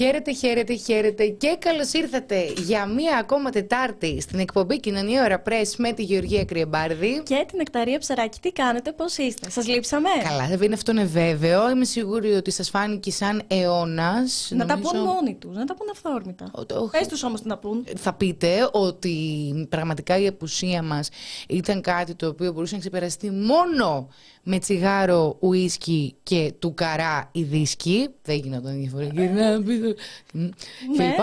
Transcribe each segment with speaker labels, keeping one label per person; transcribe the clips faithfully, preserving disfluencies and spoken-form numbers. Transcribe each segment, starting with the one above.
Speaker 1: Χαίρετε, χαίρετε, χαίρετε και καλώς ήρθατε για μία ακόμα Τετάρτη στην εκπομπή Κοινωνία Ωρα Πρέσ με τη Γεωργία Κρυεμπάρδη
Speaker 2: και την Νεκταρία Ψαράκη. Τι κάνετε, πώς είστε, σας λείψαμε?
Speaker 1: Καλά, δεν είναι αυτό, είναι βέβαιο. Είμαι σίγουρη ότι σας φάνηκε σαν αιώνας.
Speaker 2: Να
Speaker 1: Νομίζω...
Speaker 2: τα πούν μόνοι τους, να τα πούν αυθόρμητα.
Speaker 1: Το...
Speaker 2: Πες τους όμως τι να πούν.
Speaker 1: Θα πείτε ότι πραγματικά η απουσία μας ήταν κάτι το οποίο μπορούσε να ξεπεραστεί μόνο με τσιγάρο, ουίσκι και του καρά ή δίσκι. Δεν γινόταν διαφορετικά. Γυρνά πίσω.
Speaker 2: Ναι.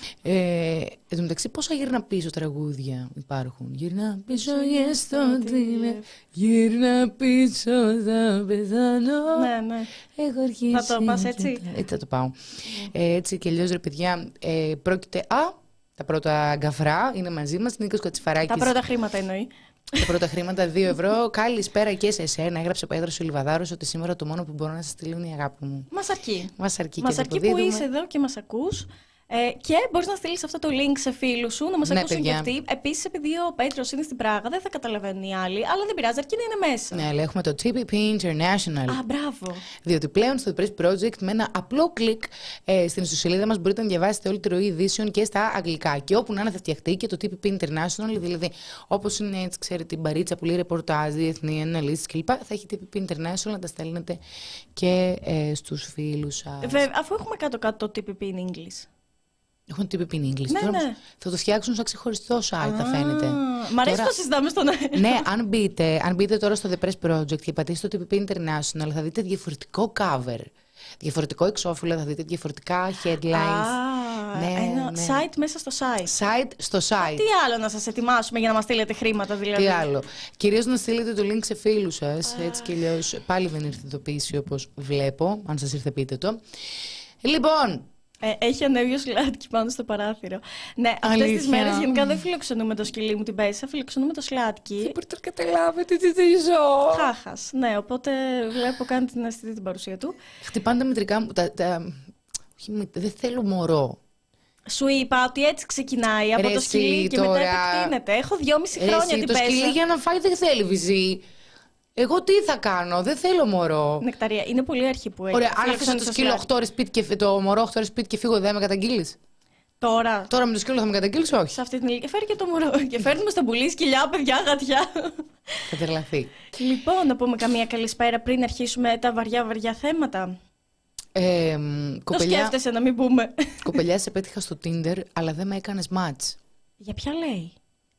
Speaker 1: Ε, εν τω μεταξύ, πόσα γυρνά πίσω τραγούδια υπάρχουν. Γυρνά πίσω για στο τίλε. Γυρνά πίσω, θα πεθάνω.
Speaker 2: Ναι, ναι.
Speaker 1: Έχω αρχίσει.
Speaker 2: Θα το πας έτσι.
Speaker 1: Έτσι θα το πάω. Ε, έτσι και αλλιώς, ρε παιδιά, ε, πρόκειται. Α, τα πρώτα γκαφρά είναι μαζί μας. Νίκος Κατσιφαράκης.
Speaker 2: Τα πρώτα χρήματα εννοεί.
Speaker 1: Τα πρώτα χρήματα, δύο ευρώ. Καλησπέρα και σε εσένα. Έγραψε ο Πέτρος ο Λιβαδάρος ότι σήμερα το μόνο που μπορώ να σας στείλω είναι η αγάπη μου.
Speaker 2: Μας αρκεί.
Speaker 1: Μας αρκεί,
Speaker 2: μας
Speaker 1: και
Speaker 2: αρκεί που είσαι εδώ και μας ακούς. Ε, και μπορείς να στείλεις αυτό το link σε φίλους σου, να μας
Speaker 1: ναι,
Speaker 2: ακούσουν
Speaker 1: παιδιά.
Speaker 2: και αυτοί. Επίσης, επειδή ο Πέτρος είναι στην Πράγα, δεν θα καταλαβαίνουν οι άλλοι, αλλά δεν πειράζει, αρκεί να είναι μέσα.
Speaker 1: Ναι, αλλά έχουμε το τι πι πι International.
Speaker 2: Α, μπράβο.
Speaker 1: Διότι πλέον στο The Press Project με ένα απλό κλικ ε, στην ιστοσελίδα μας μπορείτε να διαβάσετε όλη τη ροή ειδήσεων και στα αγγλικά. Και όπου να είναι θα φτιαχτεί και το τι πι πι International, δηλαδή όπως είναι, έτσι ξέρετε, την παρίτσα που λέει ρεπορτάζ, διεθνή αναλύσεις κλπ. Θα έχει τι πι πι International να τα στέλνετε και ε, στους φίλους σας.
Speaker 2: Βέβαια, αφού έχουμε κάτω-κάτω το τι πι πι in English.
Speaker 1: Έχουν τι πι πι in English.
Speaker 2: Ναι,
Speaker 1: τώρα
Speaker 2: ναι.
Speaker 1: Θα το φτιάξουν σαν ξεχωριστό site, θα φαίνεται.
Speaker 2: Μ' αρέσει
Speaker 1: Τώρα...
Speaker 2: που συζητάμε στον αέρα.
Speaker 1: Ναι, αν μπείτε, αν μπείτε τώρα στο The Press Project και πατήσετε το τι πι πι International, θα δείτε διαφορετικό cover. Διαφορετικό εξώφυλλο, θα δείτε διαφορετικά headlines.
Speaker 2: Α,
Speaker 1: ναι,
Speaker 2: ένα
Speaker 1: ναι.
Speaker 2: site μέσα στο site.
Speaker 1: Site στο site.
Speaker 2: Τι άλλο να σας ετοιμάσουμε για να μας στείλετε χρήματα, δηλαδή?
Speaker 1: Τι άλλο. Κυρίως να στείλετε το link σε φίλους σας. Έτσι κι αλλιώς πάλι δεν ήρθε ειδοποίηση όπως βλέπω. Αν σας ήρθε, πείτε το. Λοιπόν.
Speaker 2: Ε, έχει ανέβει ο Σλάτκι πάνω στο παράθυρο. Ναι, αυτές τις μέρες γενικά δεν φιλοξενούμε το σκυλί μου την Πέσα, φιλοξενούμε το Σλάτκι.
Speaker 1: Δεν μπορείτε να καταλάβετε τι τι ζω.
Speaker 2: Χάχας. Ναι, οπότε βλέπω κάνει την αισθητή την παρουσία του.
Speaker 1: Χτυπάνε τα μητρικά μου. Τα, τα... Δεν θέλω μωρό.
Speaker 2: Σου είπα ότι έτσι ξεκινάει από
Speaker 1: Ρε
Speaker 2: το σκυλί και
Speaker 1: τώρα...
Speaker 2: μετά επεκτείνεται. Έχω δυόμιση
Speaker 1: Ρε
Speaker 2: χρόνια
Speaker 1: εσύ,
Speaker 2: την
Speaker 1: το
Speaker 2: Πέσα.
Speaker 1: σκυλί για να φάει δεν θέλει βυζί. Εγώ τι θα κάνω, δεν θέλω μωρό.
Speaker 2: Νεκταρία, είναι πολύ αρχή που έχει.
Speaker 1: Ωραία, αν αφήσω το σκύλο οκτώ ώρες σπίτι και το μωρό οκτώ ώρες σπίτι και φύγω, δεν με καταγγείλεις?
Speaker 2: Τώρα.
Speaker 1: Τώρα με το σκύλο θα με καταγγείλεις, όχι?
Speaker 2: Σε αυτή την ηλικία. Φέρει και το μωρό. Και φέρνουμε στον πουλί σκυλιά, παιδιά, γατιά.
Speaker 1: Θα τρελαθεί.
Speaker 2: Λοιπόν, να πούμε καμία καλησπέρα πριν αρχίσουμε τα βαριά βαριά θέματα.
Speaker 1: Ε, κοπελιά,
Speaker 2: το σκέφτεσαι να μην πούμε.
Speaker 1: Κοπελιά, σε πέτυχα στο Tinder, αλλά δεν με έκανες match.
Speaker 2: Για ποια λέει?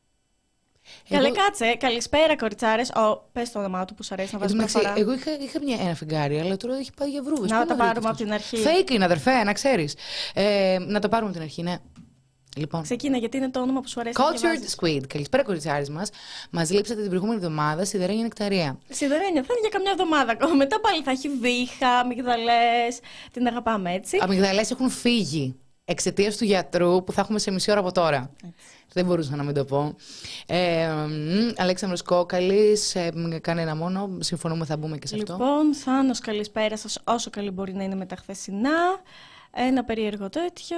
Speaker 1: Εγώ...
Speaker 2: Καλέ, κάτσε. Καλησπέρα, κοριτσάρες. Ο, πες το όνομά του που σου αρέσει να βάζεις προφορά.
Speaker 1: Εγώ είχα, είχα μια, ένα φεγγάρι, αλλά τώρα έχει πάει για βρούβες.
Speaker 2: Να τα πάρουμε από την αρχή.
Speaker 1: Fake είναι, αδερφέ, να ξέρεις. Ε, να τα πάρουμε από την αρχή, ναι. Λοιπόν.
Speaker 2: Ξεκίνα, γιατί είναι το όνομα που σου αρέσει.
Speaker 1: Cultured Squid. Καλησπέρα, κοριτσάρες μας. Μας λείψατε την προηγούμενη εβδομάδα. Σιδερένια Νεκταρία.
Speaker 2: Σιδερένια, θα είναι για καμιά εβδομάδα ακόμα. Μετά πάλι θα έχει βήχα, αμυγδαλές. Την αγαπάμε έτσι.
Speaker 1: Αμυγδαλές έχουν φύγει εξαιτίας του γιατρού που θα έχουμε σε μισή ώρα από τώρα. Έτσι. Δεν μπορούσα να μην το πω. Ε, Αλέξανδρος Κόκαλης, ε, κανένα μόνο. Συμφωνούμε, θα μπούμε και σε αυτό.
Speaker 2: Λοιπόν, Θάνος, καλησπέρα σας. Όσο καλή μπορεί να είναι με τα χθεσινά. Ένα περίεργο τέτοιο.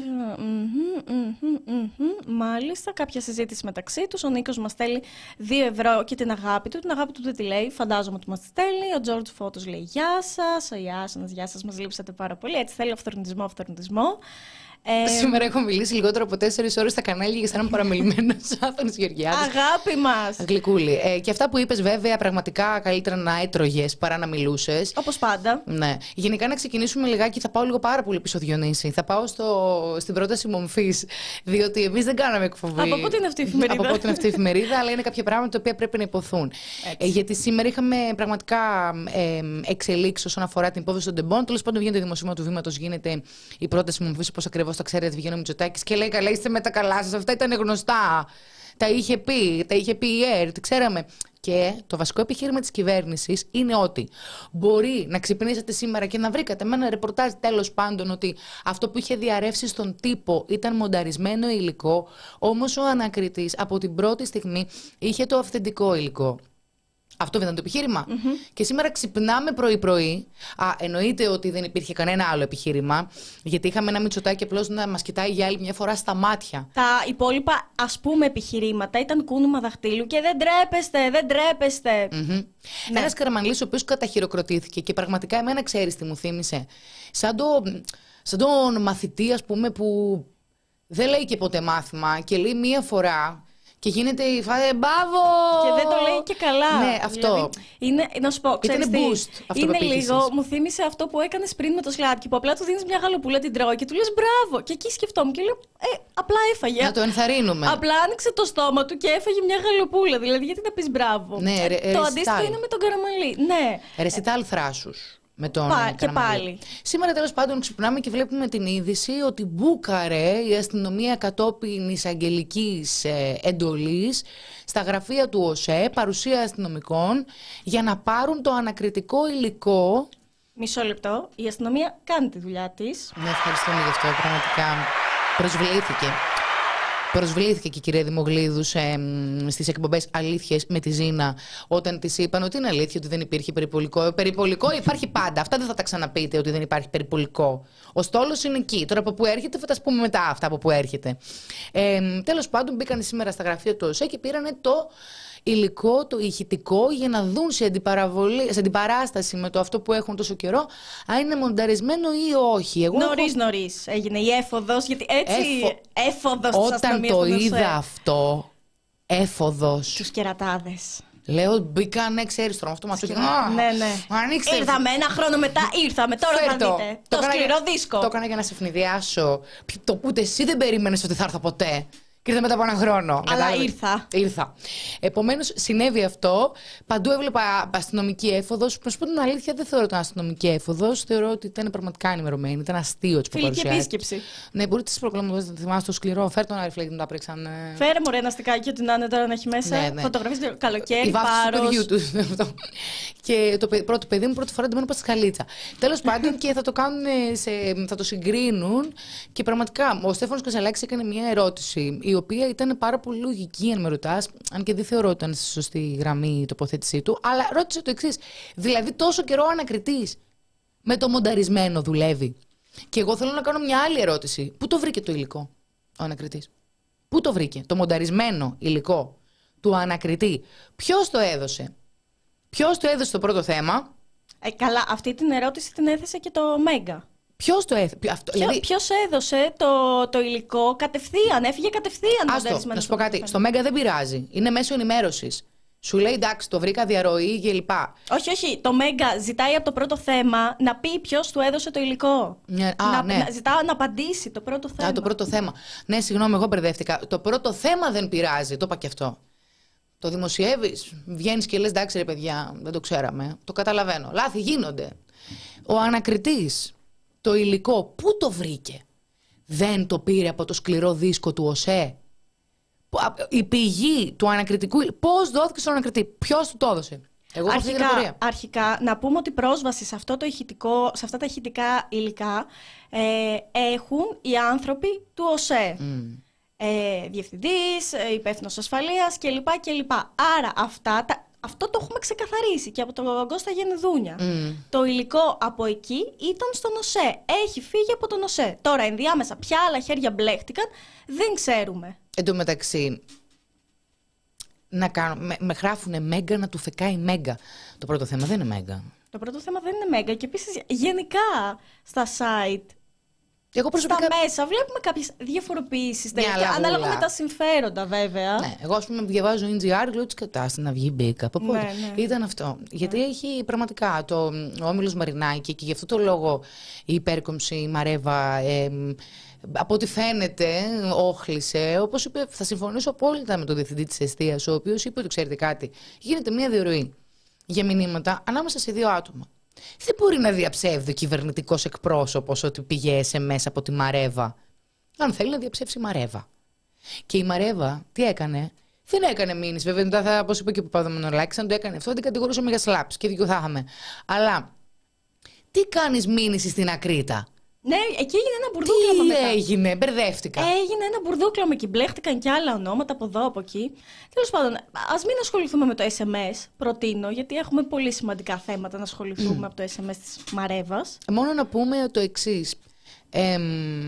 Speaker 2: Μάλιστα, κάποια συζήτηση μεταξύ τους. Ο Νίκος μας στέλνει δύο ευρώ και την αγάπη του. Την αγάπη του δεν τη λέει, φαντάζομαι ότι μας τη στέλνει. Ο Τζόρτζ Φώτος λέει γεια σας. Ο Ιάσονας, γεια σας, μας λείψατε πάρα πολύ. Έτσι θέλει αυθορνητισμό, αυθορνητισμό.
Speaker 1: Ε, Σήμερα έχω μιλήσει λιγότερο από τέσσερις ώρες στα κανάλια για σαν παραμιλημένος Άθωνης Γεωργιάδης.
Speaker 2: Αγάπη μας!
Speaker 1: Γλυκούλη. Ε, και αυτά που είπες, βέβαια, πραγματικά καλύτερα να έτρωγες παρά να μιλούσες.
Speaker 2: Όπως πάντα.
Speaker 1: Ναι. Γενικά, να ξεκινήσουμε λιγάκι. Θα πάω λίγο πάρα πολύ πίσω, Διονύση. Θα πάω στο, στην πρόταση μομφής. Διότι εμείς δεν κάναμε εκπομπή.
Speaker 2: Από πότε είναι αυτή η εφημερίδα?
Speaker 1: Από πότε είναι αυτή η εφημερίδα, αλλά είναι κάποια πράγματα τα οποία πρέπει να υποθούν. Ε, γιατί σήμερα είχαμε πραγματικά ε, εξελίξεις όσον αφορά την υπόθεση των τεμπών. Τέλος πάντων, βγαίνει το δημοσίευμα του Βήματος, γίνεται η πρόταση μομφής, όπως ακριβώς τα ξέρετε, βγαίνει ο Μητσοτάκης και λέει: καλά, είστε με τα καλά σας. Αυτά ήταν γνωστά. Τα είχε πει, τα είχε πει η ΕΡΤ, τι ξέραμε. Και το βασικό επιχείρημα της κυβέρνησης είναι ότι μπορεί να ξυπνήσετε σήμερα και να βρήκατε με ένα ρεπορτάζ τέλος πάντων ότι αυτό που είχε διαρρεύσει στον τύπο ήταν μονταρισμένο υλικό, όμως ο ανακριτής από την πρώτη στιγμή είχε το αυθεντικό υλικό. Αυτό ήταν το επιχείρημα. Mm-hmm. Και σήμερα ξυπνάμε πρωί-πρωί. Α, εννοείται ότι δεν υπήρχε κανένα άλλο επιχείρημα. Γιατί είχαμε ένα Μητσοτάκη απλώς να μας κοιτάει για άλλη μια φορά στα μάτια.
Speaker 2: Τα υπόλοιπα, ας πούμε, επιχειρήματα ήταν κούνουμα δαχτύλου και δεν τρέπεστε, δεν τρέπεστε.
Speaker 1: Mm-hmm. Ναι. Ένας Καραμανλής ο οποίος καταχειροκροτήθηκε και πραγματικά εμένα ξέρεις τι μου θύμισε. Σαν το. σαν τον μαθητή, ας πούμε, που δεν λέει και ποτέ μάθημα και λέει μία φορά. Και γίνεται η φάση μπάβο!
Speaker 2: Και δεν το λέει και καλά.
Speaker 1: Ναι, αυτό.
Speaker 2: Δηλαδή, είναι, να σου πω, ξέρεις τι,
Speaker 1: boost
Speaker 2: είναι λίγο, μου θύμισε αυτό που έκανες πριν με το σλάτκι, που απλά του δίνεις μια γαλοπούλα, την τρώει και του λες μπράβο. Και εκεί σκεφτόμουν και λέω, ε, απλά έφαγε.
Speaker 1: Να το ενθαρρύνουμε.
Speaker 2: Απλά άνοιξε το στόμα του και έφαγε μια γαλοπούλα. Δηλαδή, γιατί να πεις μπράβο.
Speaker 1: Ναι, ρε,
Speaker 2: το αντίστοιχο είναι με τον καραμαλί. Ναι.
Speaker 1: Ρεσιτάλ θράσους. Με τον
Speaker 2: Πα, και πάλι.
Speaker 1: Σήμερα τέλος πάντων ξυπνάμε και βλέπουμε την είδηση ότι μπούκαρε η αστυνομία κατόπιν εισαγγελικής ε, εντολής στα γραφεία του ΟΣΕ, παρουσία αστυνομικών, για να πάρουν το ανακριτικό υλικό.
Speaker 2: Μισό λεπτό. Η αστυνομία κάνει τη δουλειά της.
Speaker 1: Ναι, ευχαριστούμε γι' αυτό. Πραγματικά προσβλήθηκε. Προσβλήθηκε και η κυρία Δημογλίδου ε, στις εκπομπές Αλήθειες με τη Ζήνα, όταν της είπαν ότι είναι αλήθεια ότι δεν υπήρχε περιπολικό. Περιπολικό υπάρχει πάντα. Αυτά δεν θα τα ξαναπείτε ότι δεν υπάρχει περιπολικό. Ο στόλος είναι εκεί. Τώρα από πού έρχεται θα τα πούμε μετά αυτά από πού έρχεται. Ε, τέλος πάντων μπήκαν σήμερα στα γραφεία του ΟΣΕ και πήρανε το υλικό, το ηχητικό, για να δουν σε, σε αντιπαράσταση με το αυτό που έχουν τόσο καιρό, αν είναι μονταρισμένο ή όχι. Εγώ
Speaker 2: νωρίς
Speaker 1: έχω...
Speaker 2: νωρίς έγινε η έφοδος, γιατί έτσι
Speaker 1: Έφο...
Speaker 2: έφοδος της
Speaker 1: Όταν το είδα
Speaker 2: ΟΣΕ.
Speaker 1: αυτό, έφοδος.
Speaker 2: Τους κερατάδες.
Speaker 1: Λέω, μπήκανε, ξέρεις τώρα, αυτό μας το
Speaker 2: Ναι, ναι.
Speaker 1: Ανοίξτε.
Speaker 2: Ήρθαμε ένα χρόνο μετά, ήρθαμε, τώρα θα
Speaker 1: Φέρτο.
Speaker 2: δείτε. Το, το σκληρό
Speaker 1: για...
Speaker 2: δίσκο.
Speaker 1: Το έκανα για να σε ευνηδιάσω. Το που ούτε εσύ δεν περίμενες ότι θα έρθω ποτέ. Και ήρθα μετά από ένα χρόνο.
Speaker 2: Αλλά
Speaker 1: Κατάλαβες.
Speaker 2: ήρθα.
Speaker 1: Ήρθα. Επομένως, συνέβη αυτό. Παντού έβλεπα αστυνομική έφοδος. Να σου πω την αλήθεια, δεν θεωρώ ότι ήταν αστυνομική έφοδος. Θεωρώ ότι ήταν πραγματικά ενημερωμένη. Ήταν αστείο τη που
Speaker 2: Φιλική
Speaker 1: παρουσιάστηκε.
Speaker 2: επίσκεψη.
Speaker 1: Ναι, μπορείτε να προκλαμβάνετε να θυμάστε το σκληρό. Φέρ τον Αριφλέκ να τα πρίξαν.
Speaker 2: Φέρε μου ρε ένα στικάκι, ό,τι να είναι τώρα να έχει μέσα.
Speaker 1: Ναι, ναι.
Speaker 2: Φωτογραφίες καλοκαίρι,
Speaker 1: Η βάφτιση του
Speaker 2: πάρος.
Speaker 1: παιδιού του. Αυτό. Και το παιδ- πρώτο παιδί μου πρώτη φορά ντυμένο πασχαλίτσα. Τέλος πάντων και θα το κάνουν, σε, θα το συγκρίνουν. Και πραγματικά ο Στέφανος Κασαλάκης έκανε μια ερώτηση, η οποία ήταν πάρα πολύ λογική, αν με ρωτάς, αν και δεν θεωρώ ότι ήταν στη σωστή γραμμή η τοποθέτησή του. Αλλά ρώτησε το εξής. Δηλαδή, τόσο καιρό ο ανακριτής με το μονταρισμένο δουλεύει. Και εγώ θέλω να κάνω μια άλλη ερώτηση. Πού το βρήκε το υλικό ο ανακριτής? Πού το βρήκε το μονταρισμένο υλικό του ανακριτή? Ποιος το έδωσε? Ποιος το έδωσε το πρώτο θέμα?
Speaker 2: Ε, καλά, αυτή την ερώτηση την έθεσε και το Μέγκα.
Speaker 1: Ποιος το έδωσε? Αυτό,
Speaker 2: Ποιο,
Speaker 1: δηλαδή...
Speaker 2: Ποιος έδωσε το, το υλικό κατευθείαν, έφυγε κατευθείαν.
Speaker 1: Άστο, να σου πω κάτι. Στο Μέγκα δεν πειράζει. Είναι μέσω ενημέρωσης. Σου λέει εντάξει, το βρήκα διαρροή κλπ.
Speaker 2: Όχι, όχι. Το Μέγκα ζητάει από το πρώτο θέμα να πει ποιος του έδωσε το υλικό.
Speaker 1: Ναι, α,
Speaker 2: να,
Speaker 1: ναι.
Speaker 2: να, ζητάω να απαντήσει το πρώτο θέμα.
Speaker 1: Α, το πρώτο θέμα. Ναι, συγγνώμη, εγώ μπερδεύτηκα. Το πρώτο θέμα δεν πειράζει. Το είπα και αυτό. Το δημοσιεύεις, βγαίνεις και λες εντάξει ρε παιδιά, δεν το ξέραμε. Το καταλαβαίνω. Λάθη γίνονται. Ο ανακριτής, το υλικό, πού το βρήκε? Δεν το πήρε από το σκληρό δίσκο του ΟΣΕ? Η πηγή του ανακριτικού, πώς δόθηκε στον ανακριτή? Ποιος του το έδωσε? Εγώ έχω αυτή την απορία.
Speaker 2: Αρχικά, αρχικά, να πούμε ότι πρόσβαση σε, αυτό το ηχητικό, σε αυτά τα ηχητικά υλικά ε, έχουν οι άνθρωποι του ΟΣΕ.
Speaker 1: Mm.
Speaker 2: Ε, διευθυντής, ε, υπεύθυνος ασφαλείας κλπ. κλπ. Άρα αυτά, τα, αυτό το έχουμε ξεκαθαρίσει και από τον Κώστα Γενεδούνια.
Speaker 1: Mm.
Speaker 2: Το υλικό από εκεί ήταν στον ΟΣΕ. Έχει φύγει από τον ΟΣΕ. Τώρα ενδιάμεσα ποια άλλα χέρια μπλέχτηκαν δεν ξέρουμε.
Speaker 1: Εν τω μεταξύ, να κάνω, με, με γράφουνε Μέγκα να του φεκάει Μέγκα. Το πρώτο θέμα δεν είναι Μέγκα.
Speaker 2: Το πρώτο θέμα δεν είναι Μέγκα και επίσης γενικά στα site,
Speaker 1: Εγώ προσωπικά...
Speaker 2: στα μέσα βλέπουμε κάποιες διαφοροποιήσεις
Speaker 1: Μια
Speaker 2: τέτοια,
Speaker 1: λαγούλα.
Speaker 2: ανάλογα με τα συμφέροντα βέβαια.
Speaker 1: Ναι, εγώ ας πούμε διαβάζω εν τζι άρ, λέω τι κατάσταση να βγει μπήκα. Από πότε?
Speaker 2: Ναι, ναι.
Speaker 1: Ήταν αυτό. Γιατί έχει πραγματικά το ο Όμιλος Μαρινάκη και γι' αυτό το λόγο η υπέρκομψη, η Μαρέβα, ε, από ό,τι φαίνεται, όχλησε. Όπως είπε, θα συμφωνήσω απόλυτα με τον διευθυντή της εστίας, ο οποίος είπε ότι ξέρετε κάτι, γίνεται μια διαρροή για μηνύματα ανάμεσα σε δύο άτομα. Δεν μπορεί να διαψεύδει ο κυβερνητικός εκπρόσωπος ότι πήγε ες εμ ες από τη Μαρέβα. Αν θέλει να διαψεύσει η Μαρέβα. Και η Μαρέβα τι έκανε? Δεν έκανε μήνυση. Βέβαια, μετά θα, όπως είπε και ο Παπαδομανολάκης, αν το έκανε αυτό, την κατηγορούσαμε για σλάψ και δίκιο θα είχαμε. Αλλά τι κάνεις μήνυση στην Ακρίτα?
Speaker 2: Ναι, εκεί έγινε ένα μπουρδούκλαμα
Speaker 1: Τι
Speaker 2: μετά.
Speaker 1: έγινε? Μπερδεύτηκα.
Speaker 2: Έγινε ένα μπουρδούκλαμα και μπλέχτηκαν κι άλλα ονόματα από εδώ, από εκεί. Τέλος πάντων, ας μην ασχοληθούμε με το ες εμ ες, προτείνω, γιατί έχουμε πολύ σημαντικά θέματα να ασχοληθούμε mm. από το ες εμ ες της Μαρέβας.
Speaker 1: Μόνο να πούμε το εξής. Ε,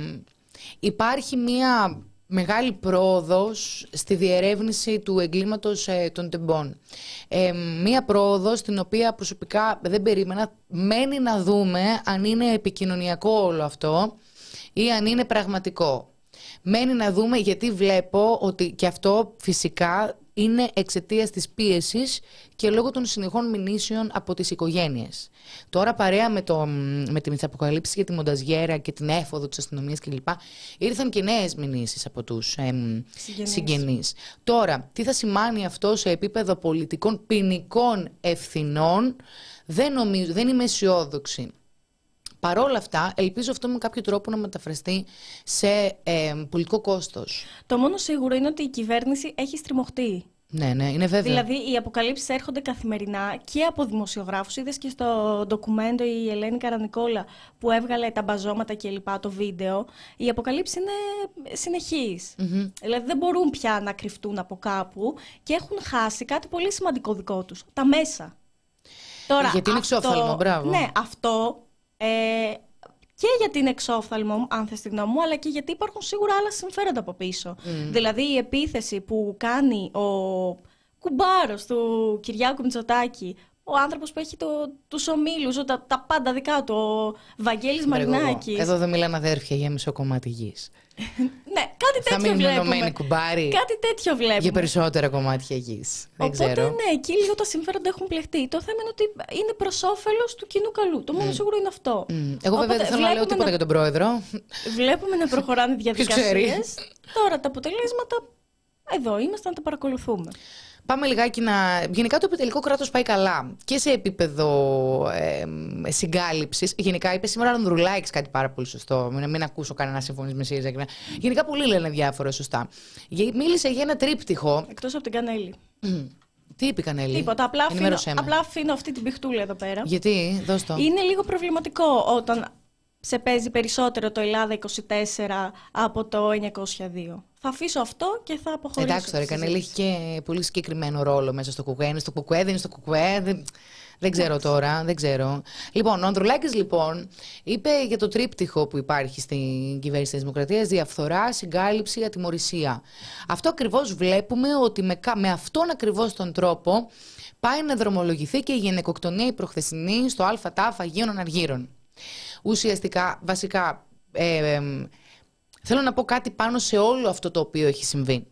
Speaker 1: υπάρχει μία μεγάλη πρόοδος στη διερεύνηση του εγκλήματος ε, των τεμπών. Ε, μία πρόοδος την οποία προσωπικά δεν περίμενα. Μένει να δούμε αν είναι επικοινωνιακό όλο αυτό ή αν είναι πραγματικό. Μένει να δούμε, γιατί βλέπω ότι και αυτό φυσικά είναι εξαιτίας της πίεσης και λόγω των συνεχών μηνύσεων από τις οικογένειες. Τώρα παρέα με, το, με τις αποκαλύψεις για τη μονταζιέρα και την έφοδο της αστυνομίας κλπ. Ήρθαν και νέες μηνύσεις από τους εμ, συγγενείς. συγγενείς. Τώρα, τι θα σημάνει αυτό σε επίπεδο πολιτικών ποινικών ευθυνών, δεν, νομίζω, δεν είμαι αισιόδοξη. Παρ' όλα αυτά, ελπίζω αυτό με κάποιο τρόπο να μεταφραστεί σε ε, πολιτικό κόστος.
Speaker 2: Το μόνο σίγουρο είναι ότι η κυβέρνηση έχει στριμωχτεί.
Speaker 1: Ναι, ναι, είναι βέβαιο.
Speaker 2: Δηλαδή, οι αποκαλύψεις έρχονται καθημερινά και από δημοσιογράφους. Είδες και στο ντοκουμέντο η Ελένη Καρανικόλα που έβγαλε τα μπαζώματα και λοιπά, το βίντεο. Οι αποκαλύψεις είναι συνεχείς. Mm-hmm. Δηλαδή, δεν μπορούν πια να κρυφτούν από κάπου και έχουν χάσει κάτι πολύ σημαντικό δικό τους. Τα μέσα. Τώρα,
Speaker 1: γιατί είναι εξόφθαλμο, μπράβο.
Speaker 2: Ναι, αυτό. Ε, και γιατί είναι εξόφθαλμο, αν θες τη γνώμη μου, αλλά και γιατί υπάρχουν σίγουρα άλλα συμφέροντα από πίσω. Mm. Δηλαδή η επίθεση που κάνει ο κουμπάρος του Κυριάκου Μητσοτάκη, ο άνθρωπος που έχει το, τους ομίλους, τα, τα πάντα δικά του, ο Βαγγέλης Μαρινάκης.
Speaker 1: Εδώ δεν μιλάνε αδέρφια για μισό κομμάτι γης.
Speaker 2: Ναι, κάτι τέτοιο
Speaker 1: θα
Speaker 2: βλέπουμε.
Speaker 1: ενωμένοι κουμπάρι.
Speaker 2: Κάτι τέτοιο βλέπουμε.
Speaker 1: Για περισσότερα κομμάτια γης. Δεν
Speaker 2: Οπότε
Speaker 1: ξέρω.
Speaker 2: ναι, εκεί λίγο τα συμφέροντα έχουν πλεχτεί. Το θέμα είναι ότι είναι προς όφελος του κοινού καλού. Το μόνο mm. σίγουρο είναι αυτό.
Speaker 1: Mm. Εγώ βέβαια
Speaker 2: Οπότε,
Speaker 1: δεν θέλω να λέω τίποτα να... για τον πρόεδρο.
Speaker 2: Βλέπουμε να προχωράνε διαδικασίες. Τώρα τα αποτελέσματα εδώ είμαστε να τα παρακολουθούμε. Πάμε
Speaker 1: λιγάκι να... Γενικά το επιτελικό κράτος πάει καλά και σε επίπεδο ε, συγκάλυψης. Γενικά είπε σήμερα ο Ανδρουλάκης κάτι πάρα πολύ σωστό. Μην, μην ακούσω κανένα συμφωνείς με ΣΥΡΙΖΑ. Γενικά πολλοί λένε διάφορα σωστά. Μίλησε για ένα τρίπτυχο.
Speaker 2: Εκτός από την Κανέλη.
Speaker 1: Mm. Τι είπε η Κανέλη?
Speaker 2: Τίποτα. Απλά αφήνω, απλά αφήνω αυτή την πιχτούλα εδώ πέρα.
Speaker 1: Γιατί, δώσ' το.
Speaker 2: Είναι λίγο προβληματικό όταν σε παίζει περισσότερο το Ελλάδα είκοσι τέσσερα από το εννιακόσια δύο. Θα αφήσω αυτό και θα αποχωρήσω.
Speaker 1: Εντάξει τώρα, η Κανέλη έχει και πολύ συγκεκριμένο ρόλο μέσα στο κουκουέ. Είναι στο κουκουέ, δεν είναι στο κουκουέ. Δεν, δεν ξέρω Εντάξει. τώρα, δεν ξέρω. Λοιπόν, ο Ανδρουλάκης λοιπόν είπε για το τρίπτυχο που υπάρχει στην κυβέρνηση της Δημοκρατίας: διαφθορά, συγκάλυψη, ατιμωρησία. Αυτό ακριβώς βλέπουμε ότι με, με αυτόν ακριβώς τον τρόπο πάει να δρομολογηθεί και η γυναικοκτονία η προχθεσινή στο ΑΤΑΦ Αγίων Αναργύρων. Ουσιαστικά, βασικά, ε, ε, θέλω να πω κάτι πάνω σε όλο αυτό το οποίο έχει συμβεί.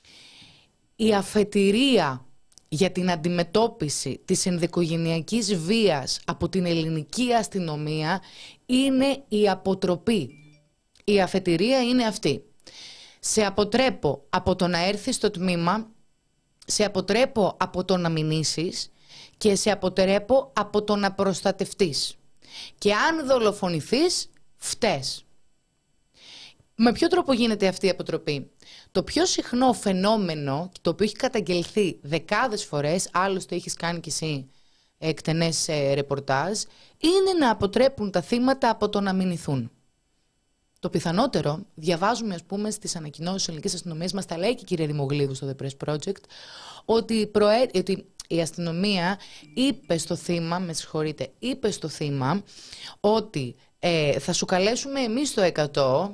Speaker 1: Η αφετηρία για την αντιμετώπιση της ενδοοικογενειακής βίας από την ελληνική αστυνομία είναι η αποτροπή. Η αφετηρία είναι αυτή. Σε αποτρέπω από το να έρθεις στο τμήμα, σε αποτρέπω από το να μηνύσεις και σε αποτρέπω από το να προστατευτείς. Και αν δολοφονηθείς, φταίς. Με ποιο τρόπο γίνεται αυτή η αποτροπή? Το πιο συχνό φαινόμενο, το οποίο έχει καταγγελθεί δεκάδες φορές, άλλωστε έχεις κάνει κι εσύ εκτενές ε, ρεπορτάζ, είναι να αποτρέπουν τα θύματα από το να μηνυθούν. Το πιθανότερο, διαβάζουμε ας πούμε στις ανακοινώσεις της ελληνικής αστυνομίας, μας τα λέει και η κυρία Δημογλίδου στο The Press Project, ότι, προέ... ότι η αστυνομία είπε στο θύμα, με συγχωρείτε, είπε στο θύμα ότι ε, θα σου καλέσουμε εμείς το εκατό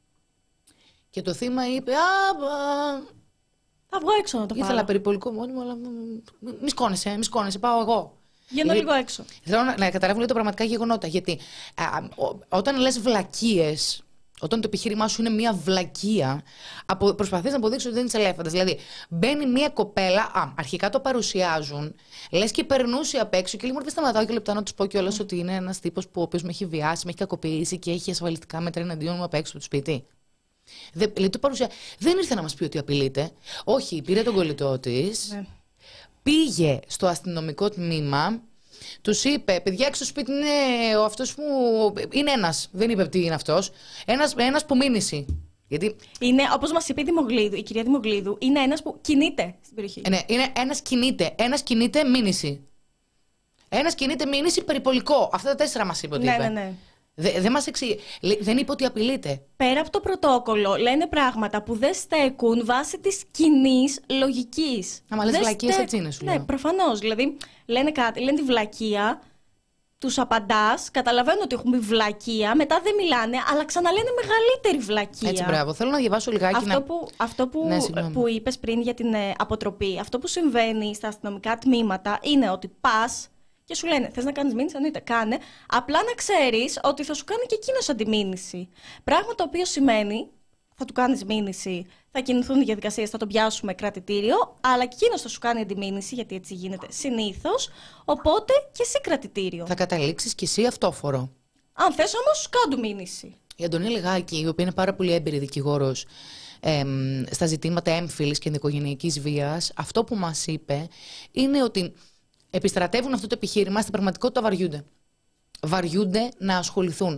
Speaker 1: και το θύμα είπε «Α, α
Speaker 2: θα βγω έξω να το πάρω».
Speaker 1: Ήθελα περιπολικό μόνιμο, αλλά μη σκόνεσαι, μη σκόνεσαι, πάω εγώ.
Speaker 2: Βγαίνω λίγο έξω.
Speaker 1: Θέλω να, να καταλάβουν λίγο τα πραγματικά γεγονότα, γιατί α, ό, όταν λες βλακίες, όταν το επιχείρημά σου είναι μια βλακεία, προσπαθείς να αποδείξεις ότι δεν είσαι ελέφαντας. Δηλαδή, μπαίνει μια κοπέλα, α, αρχικά το παρουσιάζουν, λες και περνούσε απ' έξω και λίγο μόλις σταματάω και λεπτά να τους πω κιόλας mm. ότι είναι ένας τύπος που ο οποίος με έχει βιάσει, με έχει κακοποιήσει και έχει ασφαλιστικά μέτρα εναντίον μου απ' έξω από το σπίτι. Δε, λέει, το παρουσια... Δεν ήρθε να μας πει ότι απειλείται. Όχι, πήρε τον κολλητό της, mm. πήγε στο αστυνομικό τμήμα. Τους είπε, παιδιά, έξω στο σπίτι είναι ο αυτός που. Είναι ένας. Δεν είπε τι είναι αυτός. Ένας, ένας που μήνυσε. Γιατί.
Speaker 2: Είναι, όπως μας είπε η, Δημογλίδου, η κυρία Δημογλίδου, είναι ένας που κινείται στην περιοχή.
Speaker 1: Ναι, είναι ένας κινείται. Ένας κινείται μήνυση. Ένας κινείται μήνυση περιπολικό. Αυτά τα τέσσερα μας είπε ότι
Speaker 2: ναι,
Speaker 1: είπε.
Speaker 2: Ναι, ναι.
Speaker 1: Δε, δεν μας εξηγεί. Δεν είπε ότι απειλείται.
Speaker 2: Πέρα από το πρωτόκολλο, λένε πράγματα που δεν στέκουν βάσει της κοινής λογικής.
Speaker 1: Άμα λες βλακίες, έτσι είναι, σου λέω.
Speaker 2: Ναι, προφανώς. Δηλαδή, λένε κάτι, λένε τη βλακεία, τους απαντάς, καταλαβαίνουν ότι έχουν πει βλακεία, μετά δεν μιλάνε, αλλά ξαναλένε μεγαλύτερη βλακεία.
Speaker 1: Έτσι, μπράβο. Θέλω να διαβάσω λιγάκι.
Speaker 2: Αυτό
Speaker 1: να...
Speaker 2: που, αυτό που,
Speaker 1: ναι,
Speaker 2: που είπες πριν για την ε, αποτροπή, αυτό που συμβαίνει στα αστυνομικά τμήματα είναι ότι πας και σου λένε: θες να κάνεις μήνυση? Εννοείται, κάνε. Απλά να ξέρεις ότι θα σου κάνει και εκείνος αντιμήνυση. Πράγμα το οποίο σημαίνει. Θα του κάνεις μήνυση, θα κινηθούν οι διαδικασίες, θα τον πιάσουμε κρατητήριο, αλλά και εκείνος θα σου κάνει αντιμήνυση, γιατί έτσι γίνεται συνήθως. Οπότε και εσύ κρατητήριο.
Speaker 1: Θα καταλήξεις κι εσύ αυτόφορο.
Speaker 2: Αν θες όμως, κάντου μήνυση.
Speaker 1: Η Αντωνία Λεγάκη, η οποία είναι πάρα πολύ έμπειρη δικηγόρος ε, στα ζητήματα έμφυλης και ενδοοικογενειακής βίας, αυτό που μας είπε είναι ότι επιστρατεύουν αυτό το επιχείρημα, στην πραγματικότητα βαριούνται. Βαριούνται να ασχοληθούν.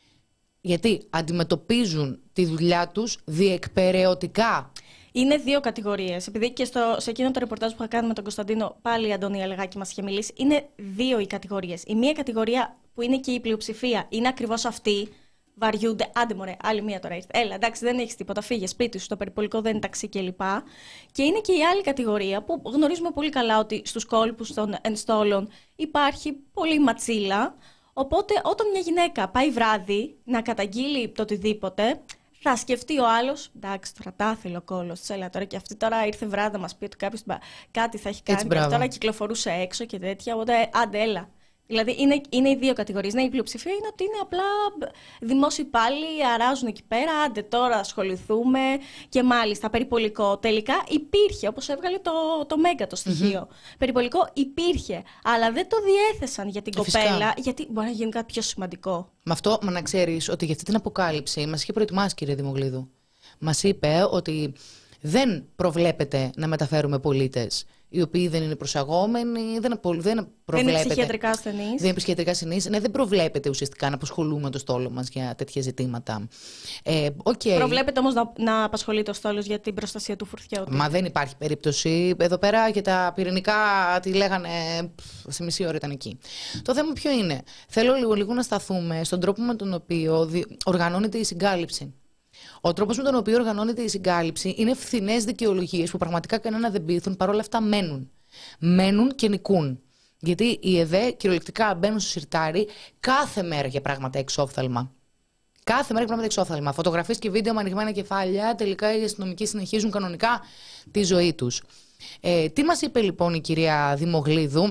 Speaker 1: Γιατί αντιμετωπίζουν τη δουλειά τους διεκπεραιωτικά. Είναι
Speaker 2: δύο κατηγορίες. Επειδή και στο, σε εκείνο το ρεπορτάζ που είχα κάνει με τον Κωνσταντίνο, πάλι η Αντωνία Λεγάκη μας είχε μιλήσει, είναι δύο οι κατηγορίες. Η μία κατηγορία που είναι και η πλειοψηφία είναι ακριβώς αυτή. Βαριούνται. Άντε μωρέ, άλλη μία τώρα ήρθε. Έλα, εντάξει, δεν έχεις τίποτα. Φύγε σπίτι σου. Το περιπολικό δεν είναι ταξί κλπ. Και είναι και η άλλη κατηγορία που γνωρίζουμε πολύ καλά ότι στους κόλπους των ενστόλων υπάρχει πολύ ματσίλα. Οπότε, όταν μια γυναίκα πάει βράδυ να καταγγείλει το οτιδήποτε, θα σκεφτεί ο άλλος, εντάξει, τώρα τα ήθελε ο κόλλος της, έλα τώρα και αυτή τώρα ήρθε βράδυ να μας πει ότι κάποιος κάτι θα έχει κάνει.
Speaker 1: Έτσι,
Speaker 2: και τώρα κυκλοφορούσε έξω και τέτοια. Οπότε, άντε, έλα. Δηλαδή, είναι, είναι οι δύο κατηγορίες. Ναι, η πλειοψηφία είναι ότι είναι απλά δημόσιοι υπάλληλοι, αράζουν εκεί πέρα. Άντε τώρα ασχοληθούμε. Και μάλιστα, περιπολικό τελικά υπήρχε, όπως έβγαλε το, το Μέγκα το στοιχείο. Mm-hmm. Περιπολικό υπήρχε, αλλά δεν το διέθεσαν για την ε, κοπέλα, φυσικά. Γιατί μπορεί να γίνει κάτι πιο σημαντικό.
Speaker 1: Με αυτό, μα να ξέρεις ότι για αυτή την αποκάλυψη μας είχε προετοιμάσει, κύριε Δημογλίδου. Μας είπε ότι δεν προβλέπεται να μεταφέρουμε πολίτες οι οποίοι δεν είναι προσαγόμενοι, δεν, απο, δεν προβλέπεται.
Speaker 2: Δεν είναι ψυχιατρικά ασθενείς.
Speaker 1: Δεν είναι ψυχιατρικά ασθενείς. Ναι, δεν προβλέπεται ουσιαστικά να απασχολούμε το στόλο μας για τέτοια ζητήματα. Ε, okay.
Speaker 2: Προβλέπεται όμως να, να απασχολεί το στόλος για την προστασία του φουρτιώτη.
Speaker 1: Μα δεν υπάρχει περίπτωση. Εδώ πέρα και τα πυρηνικά τη λέγανε σε μισή ώρα ήταν εκεί. Το θέμα ποιο είναι? Θέλω λίγο, λίγο να σταθούμε στον τρόπο με τον οποίο οργανώνεται η συγκάλυψη. Ο τρόπος με τον οποίο οργανώνεται η συγκάλυψη είναι φθηνές δικαιολογίες που πραγματικά κανένα δεν πείθουν, παρόλα αυτά μένουν. Μένουν και νικούν. Γιατί οι ΕΔΕ κυριολεκτικά μπαίνουν στο σιρτάρι κάθε μέρα για πράγματα εξόφθαλμα. Κάθε μέρα για πράγματα εξόφθαλμα. Φωτογραφίες και βίντεο με ανοιγμένα κεφάλια, τελικά οι αστυνομικοί συνεχίζουν κανονικά τη ζωή τους. Ε, τι μας είπε λοιπόν η κυρία Δημογλίδου?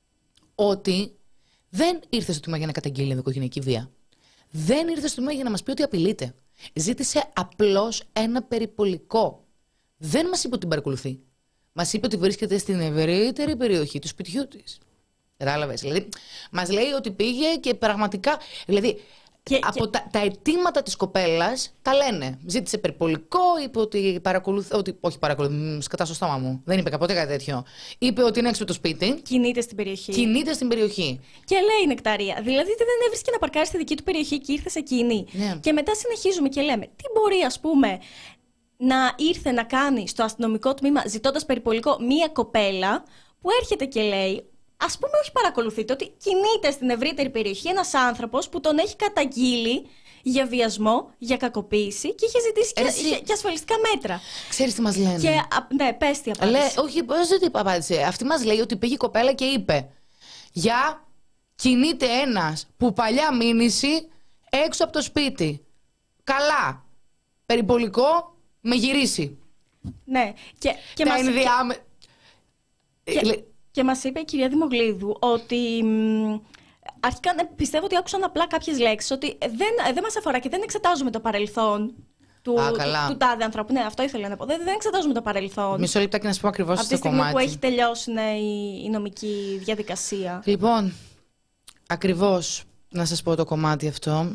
Speaker 1: Ότι δεν ήρθε στο τμήμα για να καταγγείλει ενδοοικογενειακή βία. Δεν ήρθε στο τμήμα για να μας πει ότι απειλείται. Ζήτησε απλώς ένα περιπολικό. Δεν μας είπε ότι την παρακολουθεί. Μας είπε ότι βρίσκεται στην ευρύτερη περιοχή του σπιτιού της. Κατάλαβες? Δηλαδή, μας λέει ότι πήγε και πραγματικά. Δηλαδή, και, από και... Τα, τα αιτήματα της κοπέλας τα λένε. Ζήτησε περιπολικό, είπε ότι παρακολουθεί. Ότι, όχι παρακολουθεί, σκατά στο στόμα μου. Δεν είπε κάποτε κάτι τέτοιο. Είπε ότι είναι έξω από το σπίτι.
Speaker 2: Κινείται στην περιοχή.
Speaker 1: Κινείται στην περιοχή.
Speaker 2: Και λέει η Νεκταρία. Δηλαδή δεν έβρισκε να παρκάρει στη δική του περιοχή και ήρθε σε εκείνη.
Speaker 1: Ναι.
Speaker 2: Και μετά συνεχίζουμε και λέμε, τι μπορεί, ας πούμε, να ήρθε να κάνει στο αστυνομικό τμήμα ζητώντας περιπολικό μία κοπέλα που έρχεται και λέει. Ας πούμε, όχι παρακολουθείτε, ότι κινείται στην ευρύτερη περιοχή ένας άνθρωπος που τον έχει καταγγείλει για βιασμό, για κακοποίηση και είχε ζητήσει Εσύ... και, και ασφαλιστικά μέτρα.
Speaker 1: Ξέρεις τι μας λένε?
Speaker 2: Και, ναι, πες τι απάντηση.
Speaker 1: Λέ, όχι, δεν την απάντησε. Αυτή μας λέει ότι πήγε η κοπέλα και είπε για κινείται ένας που παλιά μήνυση έξω από το σπίτι. Καλά. Περιπολικό με γυρίσει.
Speaker 2: Ναι. Και, και
Speaker 1: Τα
Speaker 2: μας...
Speaker 1: ενδιάμε...
Speaker 2: Και... Και... Και μας είπε η κυρία Δημογλίδου ότι μ, αρχικά πιστεύω ότι άκουσαν απλά κάποιες λέξεις, ότι δεν, δεν μας αφορά και δεν εξετάζουμε το παρελθόν του,
Speaker 1: Α,
Speaker 2: του, του τάδε ανθρώπου. Ναι, αυτό ήθελα να πω. Δεν, δεν εξετάζουμε το παρελθόν.
Speaker 1: Μισό λεπτάκι να σου πω ακριβώς
Speaker 2: αυτό
Speaker 1: το κομμάτι.
Speaker 2: Από τη στιγμή που έχει τελειώσει ναι, η, η νομική διαδικασία.
Speaker 1: Λοιπόν, ακριβώς να σας πω το κομμάτι αυτό.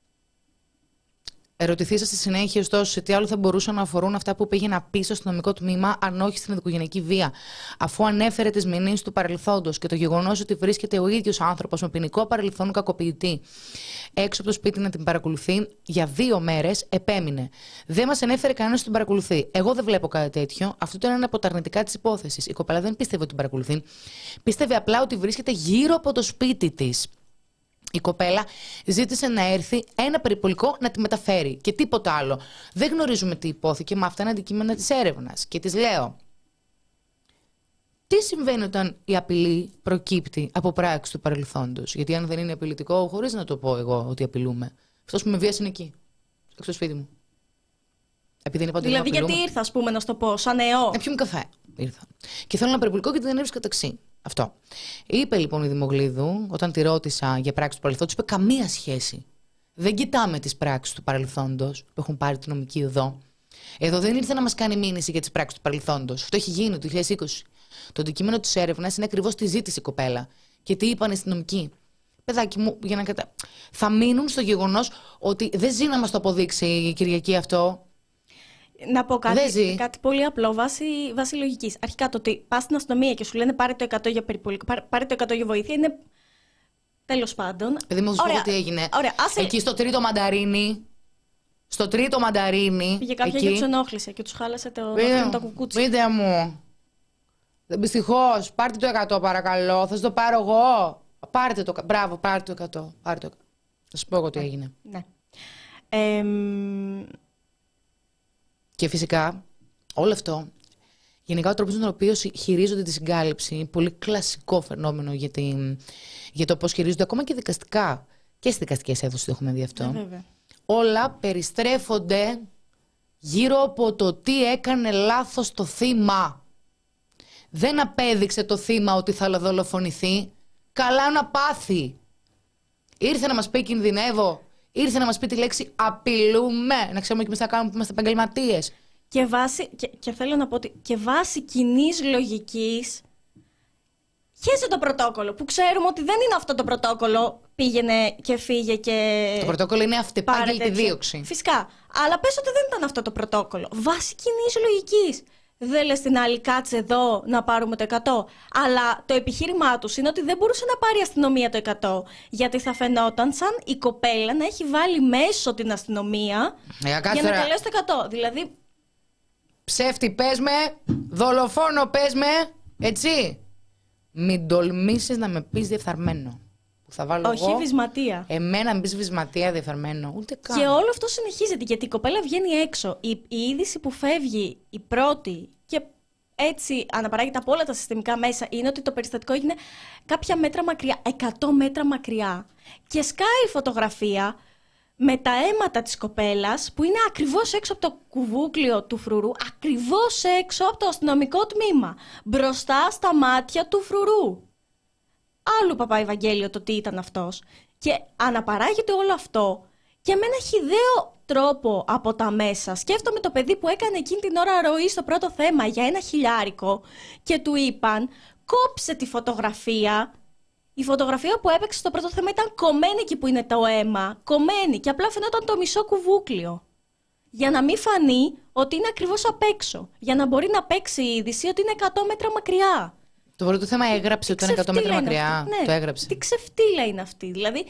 Speaker 1: Ερωτηθήσα στη συνέχεια, ωστόσο, σε τι άλλο θα μπορούσαν να αφορούν αυτά που πήγε να πει στο αστυνομικό τμήμα, αν όχι στην ενδοοικογενειακή βία. Αφού ανέφερε τις μηνύσεις του παρελθόντος και το γεγονός ότι βρίσκεται ο ίδιος άνθρωπος με ποινικό παρελθόν κακοποιητή έξω από το σπίτι να την παρακολουθεί, για δύο μέρες επέμεινε. Δεν μας ανέφερε κανένας ότι την παρακολουθεί. Εγώ δεν βλέπω κάτι τέτοιο. Αυτό ήταν ένα από τα αρνητικά της υπόθεσης. Η κοπέλα δεν πίστευε ότι την παρακολουθεί. Πίστευε απλά ότι βρίσκεται γύρω από το σπίτι της. Η κοπέλα ζήτησε να έρθει ένα περιπολικό να τη μεταφέρει και τίποτα άλλο. Δεν γνωρίζουμε τι υπόθηκε, μα αυτά είναι αντικείμενα της έρευνας. Και της λέω, τι συμβαίνει όταν η απειλή προκύπτει από πράξη του παρελθόντος? Γιατί αν δεν είναι απειλητικό, χωρίς να το πω εγώ ότι απειλούμε, αυτός που με βίασε είναι εκεί, έξω στο σπίτι μου. Επειδή είναι
Speaker 2: δηλαδή, γιατί ήρθα, ας πούμε, να σου το πω, σαν νεό.
Speaker 1: Να πιούμε καφέ. Ήρθα. Και θέλω ένα περιπολικό γιατί δεν έβρισκα ταξί. Αυτό. Είπε λοιπόν η Δημογλίδου, όταν τη ρώτησα για πράξεις του παρελθόντος, είπε καμία σχέση. Δεν κοιτάμε τις πράξεις του παρελθόντος που έχουν πάρει τη νομική οδό. Εδώ δεν ήρθε να μας κάνει μήνυση για τις πράξεις του παρελθόντος. Αυτό έχει γίνει το δύο χιλιάδες είκοσι. Το αντικείμενο της έρευνας είναι ακριβώς τι ζήτησε η κοπέλα. Και τι είπαν οι αστυνομικοί. Παιδάκι μου, για να κατα... θα μείνουν στο γεγονός ότι δεν ζει να μας το αποδείξει η Κυριακή αυτό.
Speaker 2: Να πω κάτι, κάτι πολύ απλό, βάσει, βάσει λογικής. Αρχικά το ότι πας στην αστυνομία και σου λένε πάρε το εκατό για περιπολικό, πάρε, πάρε το εκατό για βοήθεια, είναι τέλος πάντων.
Speaker 1: Δεν μου σου τι έγινε.
Speaker 2: Ωραία, άσε...
Speaker 1: Εκεί στο τρίτο μανταρίνι. Στο τρίτο μανταρίνι.
Speaker 2: Πήγε κάποια
Speaker 1: εκεί...
Speaker 2: και τους ενόχλησε και τους χάλασε το,
Speaker 1: Βίδε,
Speaker 2: το κουκούτσι.
Speaker 1: Πείτε μου. Δυστυχώς, πάρτε το εκατό παρακαλώ. Θα το πάρω εγώ. Πάρτε το. Μπράβο, πάρτε το εκατό. Πάρτε το... Θα σου πω εγώ τι έγινε.
Speaker 2: Ναι. Ε,
Speaker 1: Και φυσικά όλο αυτό, γενικά ο τρόπος με τον οποίο χειρίζονται τη συγκάλυψη, πολύ κλασικό φαινόμενο για, τη, για το πώς χειρίζονται ακόμα και δικαστικά. Και στις δικαστικές αίθουσες το έχουμε δει αυτό.
Speaker 2: ναι, βέβαια.
Speaker 1: Όλα περιστρέφονται γύρω από το τι έκανε λάθος το θύμα. Δεν απέδειξε το θύμα ότι θα δολοφονηθεί. Καλά να πάθει. Ήρθε να μας πει κινδυνεύω. Ήρθε να μας πει τη λέξη απειλούμε. Να ξέρουμε και εμείς τι θα κάνουμε που είμαστε επαγγελματίες.
Speaker 2: Και, βάση, και, και θέλω να πω ότι και βάσει κοινής λογικής, χέσε το πρωτόκολλο. Που ξέρουμε ότι δεν είναι αυτό το πρωτόκολλο. Πήγαινε και φύγε και.
Speaker 1: Το πρωτόκολλο είναι αυτεπάγγελτη δίωξη.
Speaker 2: Φυσικά. Αλλά πες ότι δεν ήταν αυτό το πρωτόκολλο. Βάσει κοινής λογικής. Δεν λες την άλλη, κάτσε εδώ να πάρουμε το εκατό. Αλλά το επιχείρημά τους είναι ότι δεν μπορούσε να πάρει η αστυνομία το εκατό. Γιατί θα φαινόταν σαν η κοπέλα να έχει βάλει μέσω την αστυνομία
Speaker 1: ε,
Speaker 2: για να τελειώσει το εκατό. Δηλαδή.
Speaker 1: Ψεύτη πες με, δολοφόνο πες με, έτσι. Μην τολμήσεις να με πεις διεφθαρμένο. Που θα βάλω
Speaker 2: όχι
Speaker 1: εγώ,
Speaker 2: βυσματεία.
Speaker 1: Εμένα μην πεις βυσματεία διεφθαρμένο, ούτε καν.
Speaker 2: Και όλο αυτό συνεχίζεται γιατί η κοπέλα βγαίνει έξω. Η, η είδηση που φεύγει η πρώτη και έτσι αναπαράγεται από όλα τα συστημικά μέσα είναι ότι το περιστατικό έγινε κάποια μέτρα μακριά, εκατό μέτρα μακριά. Και σκάει η φωτογραφία με τα αίματα της κοπέλας που είναι ακριβώς έξω από το κουβούκλιο του φρουρού, ακριβώς έξω από το αστυνομικό τμήμα, μπροστά στα μάτια του φρουρού. Άλλου παπά Ευαγγέλιο το τι ήταν αυτός. Και αναπαράγεται όλο αυτό και με ένα χυδαίο τρόπο από τα μέσα. Σκέφτομαι το παιδί που έκανε εκείνη την ώρα ροή στο πρώτο θέμα για ένα χιλιάρικο και του είπαν κόψε τη φωτογραφία. Η φωτογραφία που έπαιξε στο πρώτο θέμα ήταν κομμένη εκεί που είναι το αίμα. Κομμένη και απλά φαινόταν το μισό κουβούκλιο. Για να μην φανεί ότι είναι ακριβώς απ' έξω. Για να μπορεί να παίξει η είδηση ότι είναι εκατό μέτρα μακριά.
Speaker 1: Το πρώτο θέμα έγραψε ότι ήταν εκατό μέτρα μακριά.
Speaker 2: Ναι,
Speaker 1: το έγραψε.
Speaker 2: Τι ξεφτύλα είναι αυτή. Δηλαδή.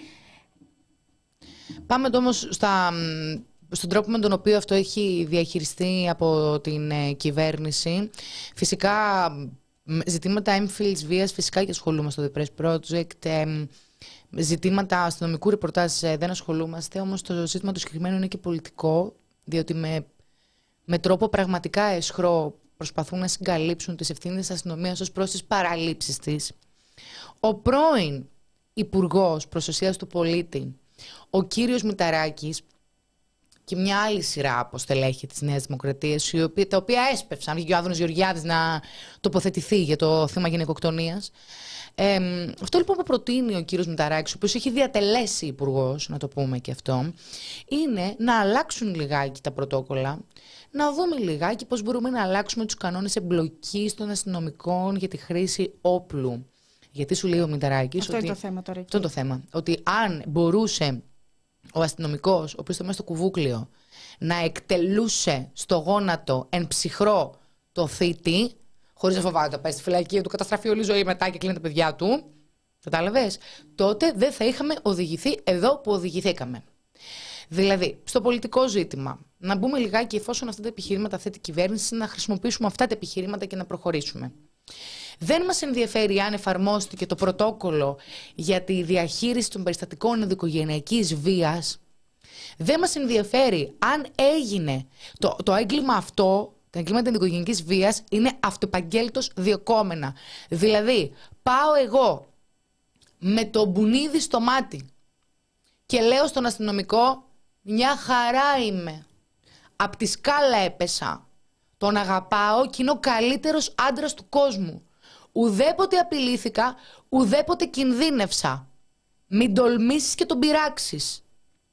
Speaker 1: Πάμε όμως στα, στον τρόπο με τον οποίο αυτό έχει διαχειριστεί από την ε, κυβέρνηση. Φυσικά ζητήματα έμφυλης βίας φυσικά και ασχολούμαστε στο The Press Project. Ε, ζητήματα αστυνομικού ρεπορτάζ ε, δεν ασχολούμαστε. Όμως το ζήτημα του συγκεκριμένου είναι και πολιτικό. Διότι με, με τρόπο πραγματικά αισχρό προσπαθούν να συγκαλύψουν τις ευθύνες της αστυνομίας ως προς τις παραλήψεις της. Ο πρώην Υπουργός Προστασίας του Πολίτη, ο κύριος Μητσοτάκης και μια άλλη σειρά από στελέχη της Νέας Δημοκρατίας, τα οποία έσπευσαν, βγήκε ο Άδωνος Γεωργιάδης να τοποθετηθεί για το θύμα γυναικοκτονίας. Ε, αυτό λοιπόν που προτείνει ο κύριος Μητσοτάκης, ο οποίος έχει διατελέσει υπουργός, να το πούμε και αυτό, είναι να αλλάξουν λιγάκι τα πρωτόκολλα, να δούμε λιγάκι πώς μπορούμε να αλλάξουμε τους κανόνες εμπλοκής των αστυνομικών για τη χρήση όπλου. Γιατί σου λέει ο Μητσοτάκης
Speaker 2: Αυτό
Speaker 1: ότι...
Speaker 2: είναι το θέμα τώρα.
Speaker 1: Αυτό είναι το θέμα. Ότι αν μπορούσε ο αστυνομικός, ο οποίος ήταν μέσα στο κουβούκλιο, να εκτελούσε στο γόνατο εν ψυχρό το θήτη, χωρίς να φοβάται να πάει στη φυλακή, του καταστραφεί όλη η ζωή μετά και κλείνει τα παιδιά του, κατάλαβες, τότε δεν θα είχαμε οδηγηθεί εδώ που οδηγηθήκαμε. Δηλαδή, στο πολιτικό ζήτημα, να μπούμε λιγάκι εφόσον αυτά τα επιχειρήματα θέτει η κυβέρνηση, να χρησιμοποιήσουμε αυτά τα επιχειρήματα και να προχωρήσουμε. Δεν μας ενδιαφέρει αν εφαρμόστηκε το πρωτόκολλο για τη διαχείριση των περιστατικών ενδοοικογενειακής βίας. Δεν μας ενδιαφέρει αν έγινε το, το έγκλημα αυτό, τα εγκλήματα ενδοοικογενειακής βίας, είναι αυτοεπαγγέλτος διωκόμενα. Δηλαδή, πάω εγώ με το μπουνίδι στο μάτι και λέω στον αστυνομικό, μια χαρά είμαι. Απ' τη σκάλα έπεσα. Τον αγαπάω και είναι ο καλύτερος άντρας του κόσμου. Ουδέποτε απειλήθηκα, ουδέποτε κινδύνευσα. Μην τολμήσεις και τον πειράξεις.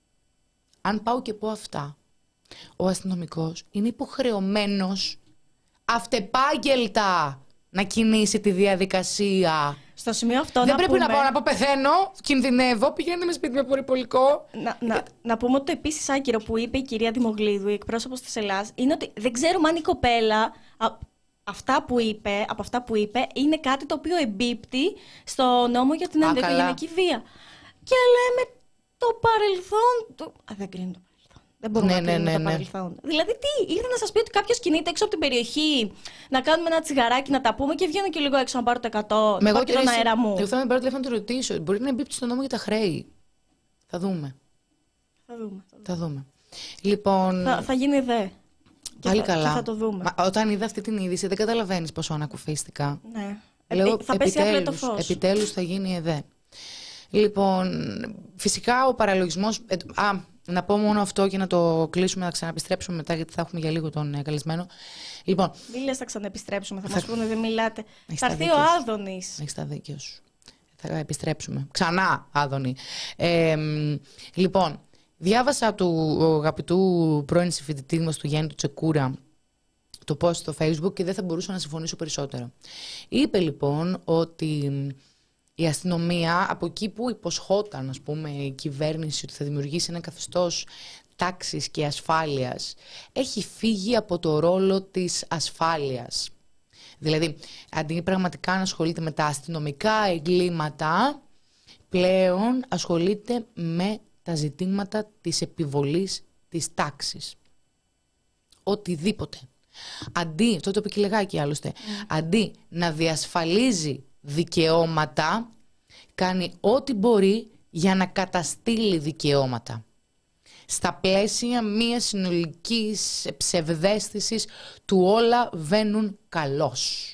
Speaker 1: Αν πάω και πω αυτά, ο αστυνομικός είναι υποχρεωμένος αυτεπάγγελτα να κινήσει τη διαδικασία.
Speaker 2: Στο σημείο αυτό
Speaker 1: δεν
Speaker 2: να
Speaker 1: πρέπει
Speaker 2: πούμε...
Speaker 1: να πάω να πω πεθαίνω, κινδυνεύω, πηγαίνετε με σπίτι με απορριπολικό.
Speaker 2: Να, να, να πούμε ότι το επίσης άκυρο που είπε η κυρία Δημογλίδου, η εκπρόσωπος της Ελλάς, είναι ότι δεν ξέρουμε αν η κοπέλα, α, αυτά που είπε, από αυτά που είπε, είναι κάτι το οποίο εμπίπτει στο νόμο για την ενδοοικογενειακή βία. Και λέμε το παρελθόν. Το... Α, δεν κρίνει το παρελθόν. Δεν μπορούμε
Speaker 1: ναι,
Speaker 2: να κρίνουμε
Speaker 1: ναι, ναι,
Speaker 2: το
Speaker 1: ναι.
Speaker 2: παρελθόν. Δηλαδή, τι, ήρθε να σας πει ότι κάποιος κινείται έξω από την περιοχή, να κάνουμε ένα τσιγαράκι, να τα πούμε και βγαίνω και λίγο έξω να πάρω το εκατό, να πάρω και τον αέρα μου.
Speaker 1: Εγώ θα με πάρω τηλέφωνο να του ρωτήσω. Μπορεί να εμπίπτει στο νόμο για τα χρέη. Θα δούμε.
Speaker 2: Θα δούμε. Θα δούμε.
Speaker 1: Θα δούμε. Λοιπόν.
Speaker 2: Θα, θα γίνει δε.
Speaker 1: Πάλι
Speaker 2: θα,
Speaker 1: καλά.
Speaker 2: Και θα το δούμε.
Speaker 1: Μα, όταν είδα αυτή την είδηση, δεν καταλαβαίνεις πόσο ανακουφίστηκα.
Speaker 2: Ναι.
Speaker 1: Λέω,
Speaker 2: ε, θα πέσει αύριο το φως.
Speaker 1: Επιτέλους θα γίνει ΕΔΕ. Λοιπόν, φυσικά ο παραλογισμός... Ε, α, να πω μόνο αυτό και να το κλείσουμε, να ξαναεπιστρέψουμε μετά, γιατί θα έχουμε για λίγο τον ε, καλεσμένο. Λοιπόν,
Speaker 2: μην λες θα ξαναεπιστρέψουμε, θα, θα μας πούνε δεν μιλάτε.
Speaker 1: Έχεις
Speaker 2: θα έρθει ο Άδωνης.
Speaker 1: Έχεις τα δίκαια σου. Θα επιστρέψουμε. Ξανά, Άδωνη. Ε, λοιπόν, διάβασα του αγαπητού πρώην συμφοιτητή μας του Γιάννη του Τσεκούρα το post στο Facebook και δεν θα μπορούσα να συμφωνήσω περισσότερο. Είπε λοιπόν ότι η αστυνομία, από εκεί που υποσχόταν, ας πούμε, η κυβέρνηση ότι θα δημιουργήσει ένα καθεστώς τάξης και ασφάλειας, έχει φύγει από το ρόλο της ασφάλειας. Δηλαδή, αντί πραγματικά να ασχολείται με τα αστυνομικά εγκλήματα, πλέον ασχολείται με τα ζητήματα της επιβολής της τάξης. Οτιδήποτε. Αντί, αυτό το είπε και λεγάκι άλλωστε, mm. αντί να διασφαλίζει δικαιώματα, κάνει ό,τι μπορεί για να καταστήλει δικαιώματα. Στα πλαίσια μιας συνολικής ψευδαίσθησης του όλα βαίνουν καλώς.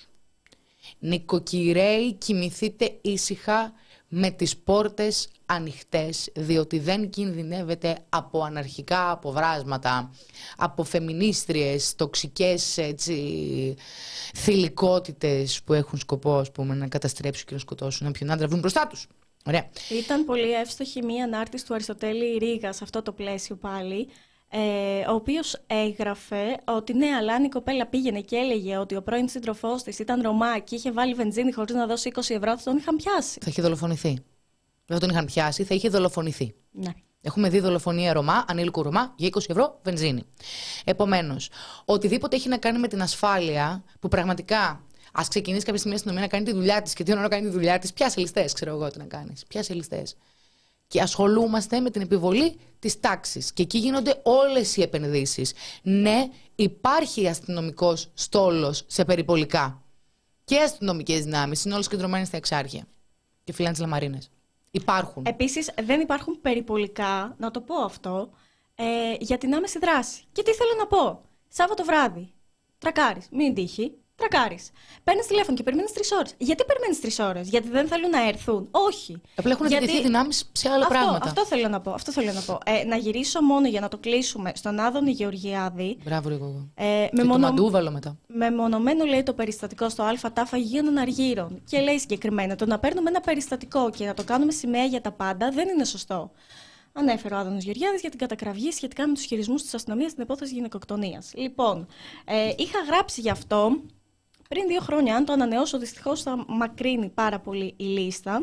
Speaker 1: Νοικοκυρέοι, κοιμηθείτε ήσυχα με τις πόρτες ανοιχτές, διότι δεν κινδυνεύετε από αναρχικά αποβράσματα, από φεμινίστριες, τοξικές έτσι, θηλυκότητες που έχουν σκοπό, ας πούμε, να καταστρέψουν και να σκοτώσουν όποιον άντρα βρουν μπροστά τους. Ωραία.
Speaker 2: Ήταν πολύ εύστοχη μία ανάρτηση του Αριστοτέλη Ρήγα σε αυτό το πλαίσιο πάλι, ε, ο οποίος έγραφε ότι ναι, αλλά αν η κοπέλα πήγαινε και έλεγε ότι ο πρώην σύντροφός της ήταν Ρωμά και είχε βάλει βενζίνη χωρίς να δώσει είκοσι ευρώ, θα τον είχαν πιάσει.
Speaker 1: Θα είχε δολοφονηθεί. Δεν θα τον είχαν πιάσει, θα είχε δολοφονηθεί.
Speaker 2: Ναι.
Speaker 1: Έχουμε δει δολοφονία Ρωμά, ανήλικου Ρωμά, για είκοσι ευρώ βενζίνη. Επομένως, οτιδήποτε έχει να κάνει με την ασφάλεια, που πραγματικά ας ξεκινήσει κάποια στιγμή η αστυνομία να κάνει τη δουλειά της και τι ώρα κάνει τη δουλειά της, πιάσε ληστές, ξέρω εγώ τι να κάνεις. Πιάσε ληστές. Και ασχολούμαστε με την επιβολή της τάξης. Και εκεί γίνονται όλες οι επενδύσεις. Ναι, υπάρχει αστυνομικός στόλος σε περιπολικά. Και αστυνομικές δυνάμεις είναι όλες κεντρωμένες στα Εξάρχεια και φυλάνε τις Λαμαρίνες. Υπάρχουν.
Speaker 2: Επίσης, δεν υπάρχουν περιπολικά, να το πω αυτό, ε, για την άμεση δράση. Και τι θέλω να πω. Σάββατο βράδυ, τρακάρεις, μην τύχει. Τρακάρεις. Παίρνεις τηλέφωνο και περιμένεις τρεις ώρες. Γιατί περιμένεις τρεις ώρες, γιατί δεν θέλουν να έρθουν? Όχι.
Speaker 1: Απλά έχουν
Speaker 2: γιατί...
Speaker 1: διτεθεί δυνάμεις σε άλλα
Speaker 2: αυτό,
Speaker 1: πράγματα.
Speaker 2: Αυτό θέλω να πω. Αυτό θέλω να, πω. Ε, να γυρίσω μόνο για να το κλείσουμε στον Άδωνη Γεωργιάδη.
Speaker 1: Μπράβο, εγώ.
Speaker 2: Ε,
Speaker 1: και
Speaker 2: με
Speaker 1: το
Speaker 2: μονο...
Speaker 1: μαντούβαλο μετά.
Speaker 2: Μεμονωμένο λέει το περιστατικό στο ΑΤΑ Αγίων Αργύρων. Και λέει συγκεκριμένα: το να παίρνουμε ένα περιστατικό και να το κάνουμε σημαία για τα πάντα δεν είναι σωστό. Ανέφερε ο Άδωνος Γεωργιάδης για την κατακραυγή σχετικά με τους χειρισμούς της αστυνομίας στην υπόθεση γυναικοκτονίας. Λοιπόν, ε, είχα γράψει γι' αυτό πριν δύο χρόνια. Αν το ανανεώσω, δυστυχώς θα μακρύνει πάρα πολύ η λίστα.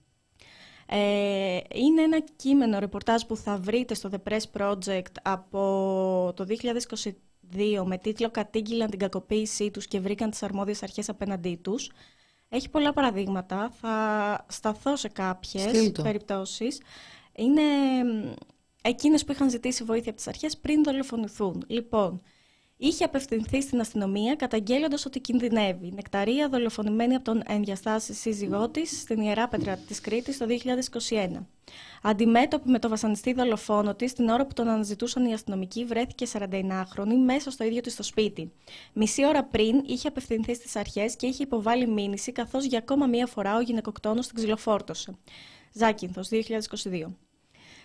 Speaker 2: Ε, είναι ένα κείμενο ρεπορτάζ που θα βρείτε στο The Press Project από το δύο χιλιάδες είκοσι δύο με τίτλο «Κατήγγειλαν την κακοποίησή τους και βρήκαν τις αρμόδιες αρχές απέναντί τους». Έχει πολλά παραδείγματα, θα σταθώ σε κάποιες περιπτώσεις. Είναι εκείνες που είχαν ζητήσει βοήθεια από τις αρχές πριν δολοφονηθούν. Λοιπόν, είχε απευθυνθεί στην αστυνομία καταγγέλλοντας ότι κινδυνεύει. Νεκταρία δολοφονημένη από τον ενδιαστάση σύζυγό της στην Ιεράπετρα της Κρήτης το δύο χιλιάδες είκοσι ένα. Αντιμέτωπη με το βασανιστή δολοφόνο της, την ώρα που τον αναζητούσαν οι αστυνομικοί, βρέθηκε σαρανταενάχρονη μέσα στο ίδιο της το σπίτι. Μισή ώρα πριν είχε απευθυνθεί στις αρχές και είχε υποβάλει μήνυση, καθώς για ακόμα μία φορά ο γυναικοκτόνος την ξυλοφόρτωσε. Ζάκυνθος, δύο χιλιάδες είκοσι δύο.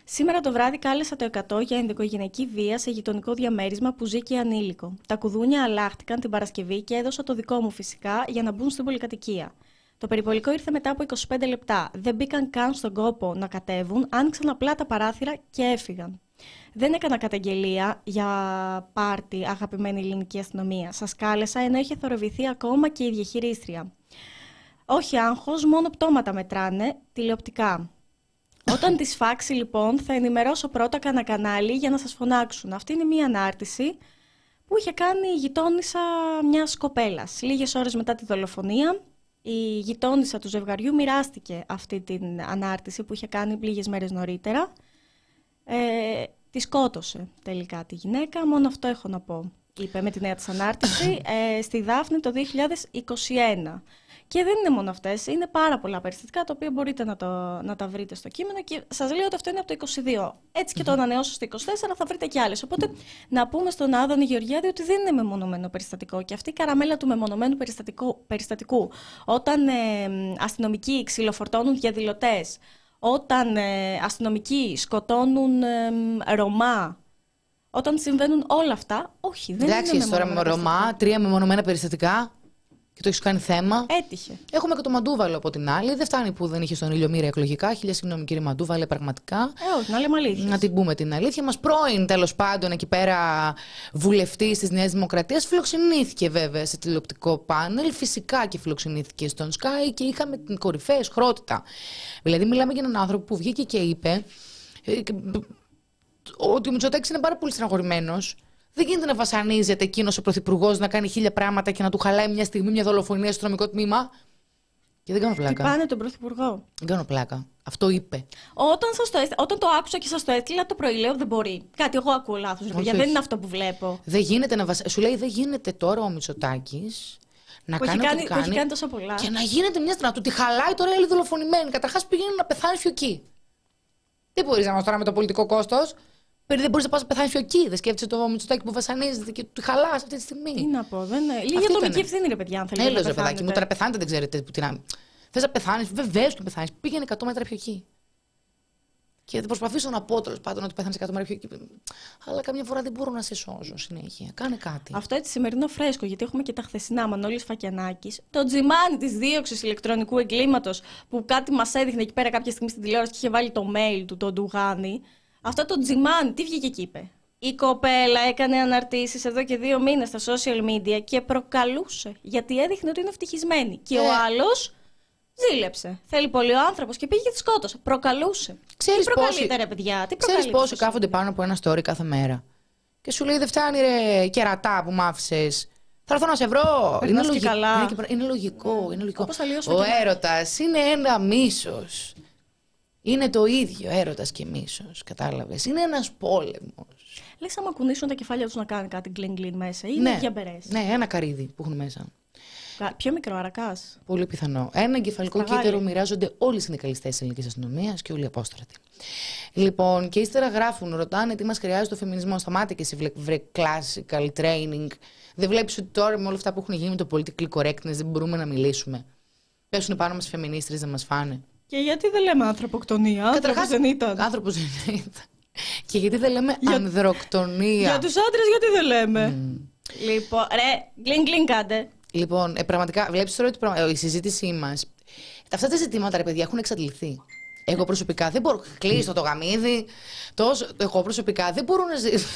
Speaker 2: Σήμερα το βράδυ κάλεσα το εκατό για ενδοοικογενειακή βία σε γειτονικό διαμέρισμα που ζει και ανήλικο. Τα κουδούνια αλλάχτηκαν την Παρασκευή και έδωσα το δικό μου φυσικά για να μπουν στην πολυκατοικία. Το περιπολικό ήρθε μετά από είκοσι πέντε λεπτά. Δεν μπήκαν καν στον κόπο να κατέβουν, άνοιξαν απλά τα παράθυρα και έφυγαν. Δεν έκανα καταγγελία για πάρτι, αγαπημένη ελληνική αστυνομία. Σας κάλεσα ενώ είχε θορυβηθεί ακόμα και η διαχειρίστρια. Όχι άγχος, μόνο πτώματα μετράνε, τηλεοπτικά. Όταν τη σφάξει λοιπόν θα ενημερώσω πρώτα κανένα κανάλι για να σας φωνάξουν. Αυτή είναι μια ανάρτηση που είχε κάνει η γειτόνισσα μιας κοπέλας. Λίγες ώρες μετά τη δολοφονία η γειτόνισσα του ζευγαριού μοιράστηκε αυτή την ανάρτηση που είχε κάνει λίγες μέρες νωρίτερα. Ε, τη σκότωσε τελικά τη γυναίκα, μόνο αυτό έχω να πω, είπε με τη νέα της ανάρτηση ε, στη Δάφνη το δύο χιλιάδες είκοσι ένα. Και δεν είναι μόνο αυτές, είναι πάρα πολλά περιστατικά τα οποία μπορείτε να, το, να τα βρείτε στο κείμενο και σας λέω ότι αυτό είναι από το είκοσι δύο. Έτσι και το ανανεώσω στο είκοσι τέσσερα θα βρείτε κι άλλες. Οπότε να πούμε στον Άδωνη Γεωργιάδη ότι δεν είναι μεμονωμένο περιστατικό και αυτή η καραμέλα του μεμονωμένου περιστατικού, περιστατικού όταν ε, αστυνομικοί ξυλοφορτώνουν διαδηλωτές, όταν ε, αστυνομικοί σκοτώνουν ε, Ρωμά, όταν συμβαίνουν όλα αυτά, όχι, δεν
Speaker 1: Εντάξει,
Speaker 2: είναι μεμονωμένα.
Speaker 1: Εντάξει, τώρα με Ρωμά, τρία μεμονωμένα περιστατικά. Και το έχει κάνει θέμα.
Speaker 2: Έτυχε.
Speaker 1: Έχουμε και το Μαντούβαλο από την άλλη. Δεν φτάνει που δεν είχε στον ήλιο μοίρα εκλογικά. Χίλια συγγνώμη, κύριε Μαντούβαλε, πραγματικά.
Speaker 2: Ε, όχι, να λέμε αλήθεια.
Speaker 1: Να την πούμε την αλήθεια μας. Πρώην, τέλος πάντων, εκεί πέρα βουλευτής της Νέας Δημοκρατίας, φιλοξενήθηκε βέβαια σε τηλεοπτικό πάνελ. Φυσικά και φιλοξενήθηκε στον Sky και είχαμε την κορυφαία σχρότητα. Δηλαδή, μιλάμε για έναν άνθρωπο που βγήκε και είπε ότι ο Μητσοτάκης είναι πάρα πολύ στεναχωρημένος. Δεν γίνεται να βασανίζεται εκείνος ο πρωθυπουργός να κάνει χίλια πράγματα και να του χαλάει μια στιγμή μια δολοφονία στο αστυνομικό τμήμα. Και δεν κάνω πλάκα.
Speaker 2: Τι πάνε τον πρωθυπουργό.
Speaker 1: Δεν κάνω πλάκα. Αυτό είπε.
Speaker 2: Όταν, σας το, έστει, όταν το άκουσα και σας το έστειλα το πρωί, λέω δεν μπορεί. Κάτι εγώ ακούω λάθος. Γιατί δεν είναι αυτό που βλέπω.
Speaker 1: Δεν γίνεται να βασ... Σου λέει δεν γίνεται τώρα ο Μητσοτάκης να
Speaker 2: που
Speaker 1: κάνει
Speaker 2: έχει
Speaker 1: ό,τι
Speaker 2: κάνει,
Speaker 1: κάνει.
Speaker 2: κάνει τόσα πολλά.
Speaker 1: Και να γίνεται μια στιγμή. Να του τη χαλάει τώρα η άλλη δολοφονημένη. Καταρχάς πήγαινε να πεθάνει φιωκή. Δεν μπορεί να μας τώρα με το πολιτικό κόστος. Δεν μπορεί να πα να πεθάνει φιωκή. Δεν σκέφτεσαι το Μητσοτάκη που βασανίζεται και του χαλά αυτή τη στιγμή.
Speaker 2: Τι να πω, δεν είναι. Λίγη ατομική ευθύνη, ρε παιδιά, αν θέλετε.
Speaker 1: Έλεος, ρε παιδάκι μου, τώρα πεθάνετε, δεν ξέρετε που την άμυνα. Θε να πεθάνει, βεβαίω και πεθάνει. Πήγαινε εκατό μέτρα φιωκή. Και θα προσπαθήσω να πω τέλος πάντων ότι πεθάνει εκατό μέτρα φιωκή. Αλλά καμιά φορά δεν μπορώ να σε σώζω συνέχεια. Κάνε κάτι.
Speaker 2: Αυτό έτσι σημερινό φρέσκο, γιατί έχουμε και τα χθεσινά. Μανώλης Φακιανάκης, το τζιμάνι τη δίωξη ηλεκτρονικού εγκλήματος που κάτι μας έδειχνε εκεί πέρα κάποια στιγμή στην τηλεόραση και είχε βάλει το mail του, τον Ντουγάνη. Αυτό το τζιμάνι, τι βγήκε και είπε. Η κοπέλα έκανε αναρτήσεις εδώ και δύο μήνες στα social media και προκαλούσε. Γιατί έδειχνε ότι είναι ευτυχισμένη. Και
Speaker 1: ε.
Speaker 2: ο άλλος ζήλεψε. Θέλει πολύ ο άνθρωπος και πήγε και τη σκότωσε. Προκαλούσε.
Speaker 1: Ξέρεις
Speaker 2: τι προκαλείτε, ρε παιδιά, τι
Speaker 1: Ξέρεις πόσοι κάθονται πάνω από ένα story κάθε μέρα. Και σου λέει δεν φτάνει ρε κερατά που μ' άφησες. Θα έρθω να σε βρω. Είναι, λογι... είναι, και... είναι λογικό. Είναι λογικό.
Speaker 2: Ο
Speaker 1: έρωτας είναι ένα μίσος. Είναι το ίδιο έρωτας και μίσος, κατάλαβες. Είναι ένας πόλεμος.
Speaker 2: Λες άμα κουνήσουν τα κεφάλια τους να κάνουν κάτι γκλιν-γκλιν μέσα. Είναι
Speaker 1: ναι,
Speaker 2: διαμπερές.
Speaker 1: Ναι, ένα καρύδι που έχουν μέσα.
Speaker 2: Πιο μικρό, αρακάς.
Speaker 1: Πολύ πιθανό. Ένα εγκεφαλικό κύτταρο μοιράζονται όλοι οι συνδικαλιστές της ελληνικής αστυνομίας και όλοι οι απόστρατοι. Λοιπόν, και ύστερα γράφουν, ρωτάνε τι μας χρειάζεται το φεμινισμό. Σταμάτε και εσύ βρε classical training. Δεν βλέπεις ότι τώρα με όλα αυτά που έχουν γίνει με το political correctness δεν μπορούμε να μιλήσουμε. Πέσουν πάνω μας φεμινίστρες να μας φάνε.
Speaker 2: Και γιατί δεν λέμε ανθρωποκτονία, άνθρωπος δεν ήταν.
Speaker 1: Άνθρωπος δεν ήταν. Και γιατί δεν λέμε για... ανδροκτονία.
Speaker 2: Για τους άντρες γιατί δεν λέμε. Mm. Λοιπόν, ρε, γκλιν γκλιν κάντε.
Speaker 1: Λοιπόν, ε, πραγματικά, βλέπεις τώρα ότι η συζήτησή μας, αυτά τα ζητήματα, ρε παιδιά, έχουν εξαντληθεί. Εγώ προσωπικά δεν μπορώ. Κλείστο το γαμίδι. Τόσο, εγώ προσωπικά δεν μπορώ να ζήσω.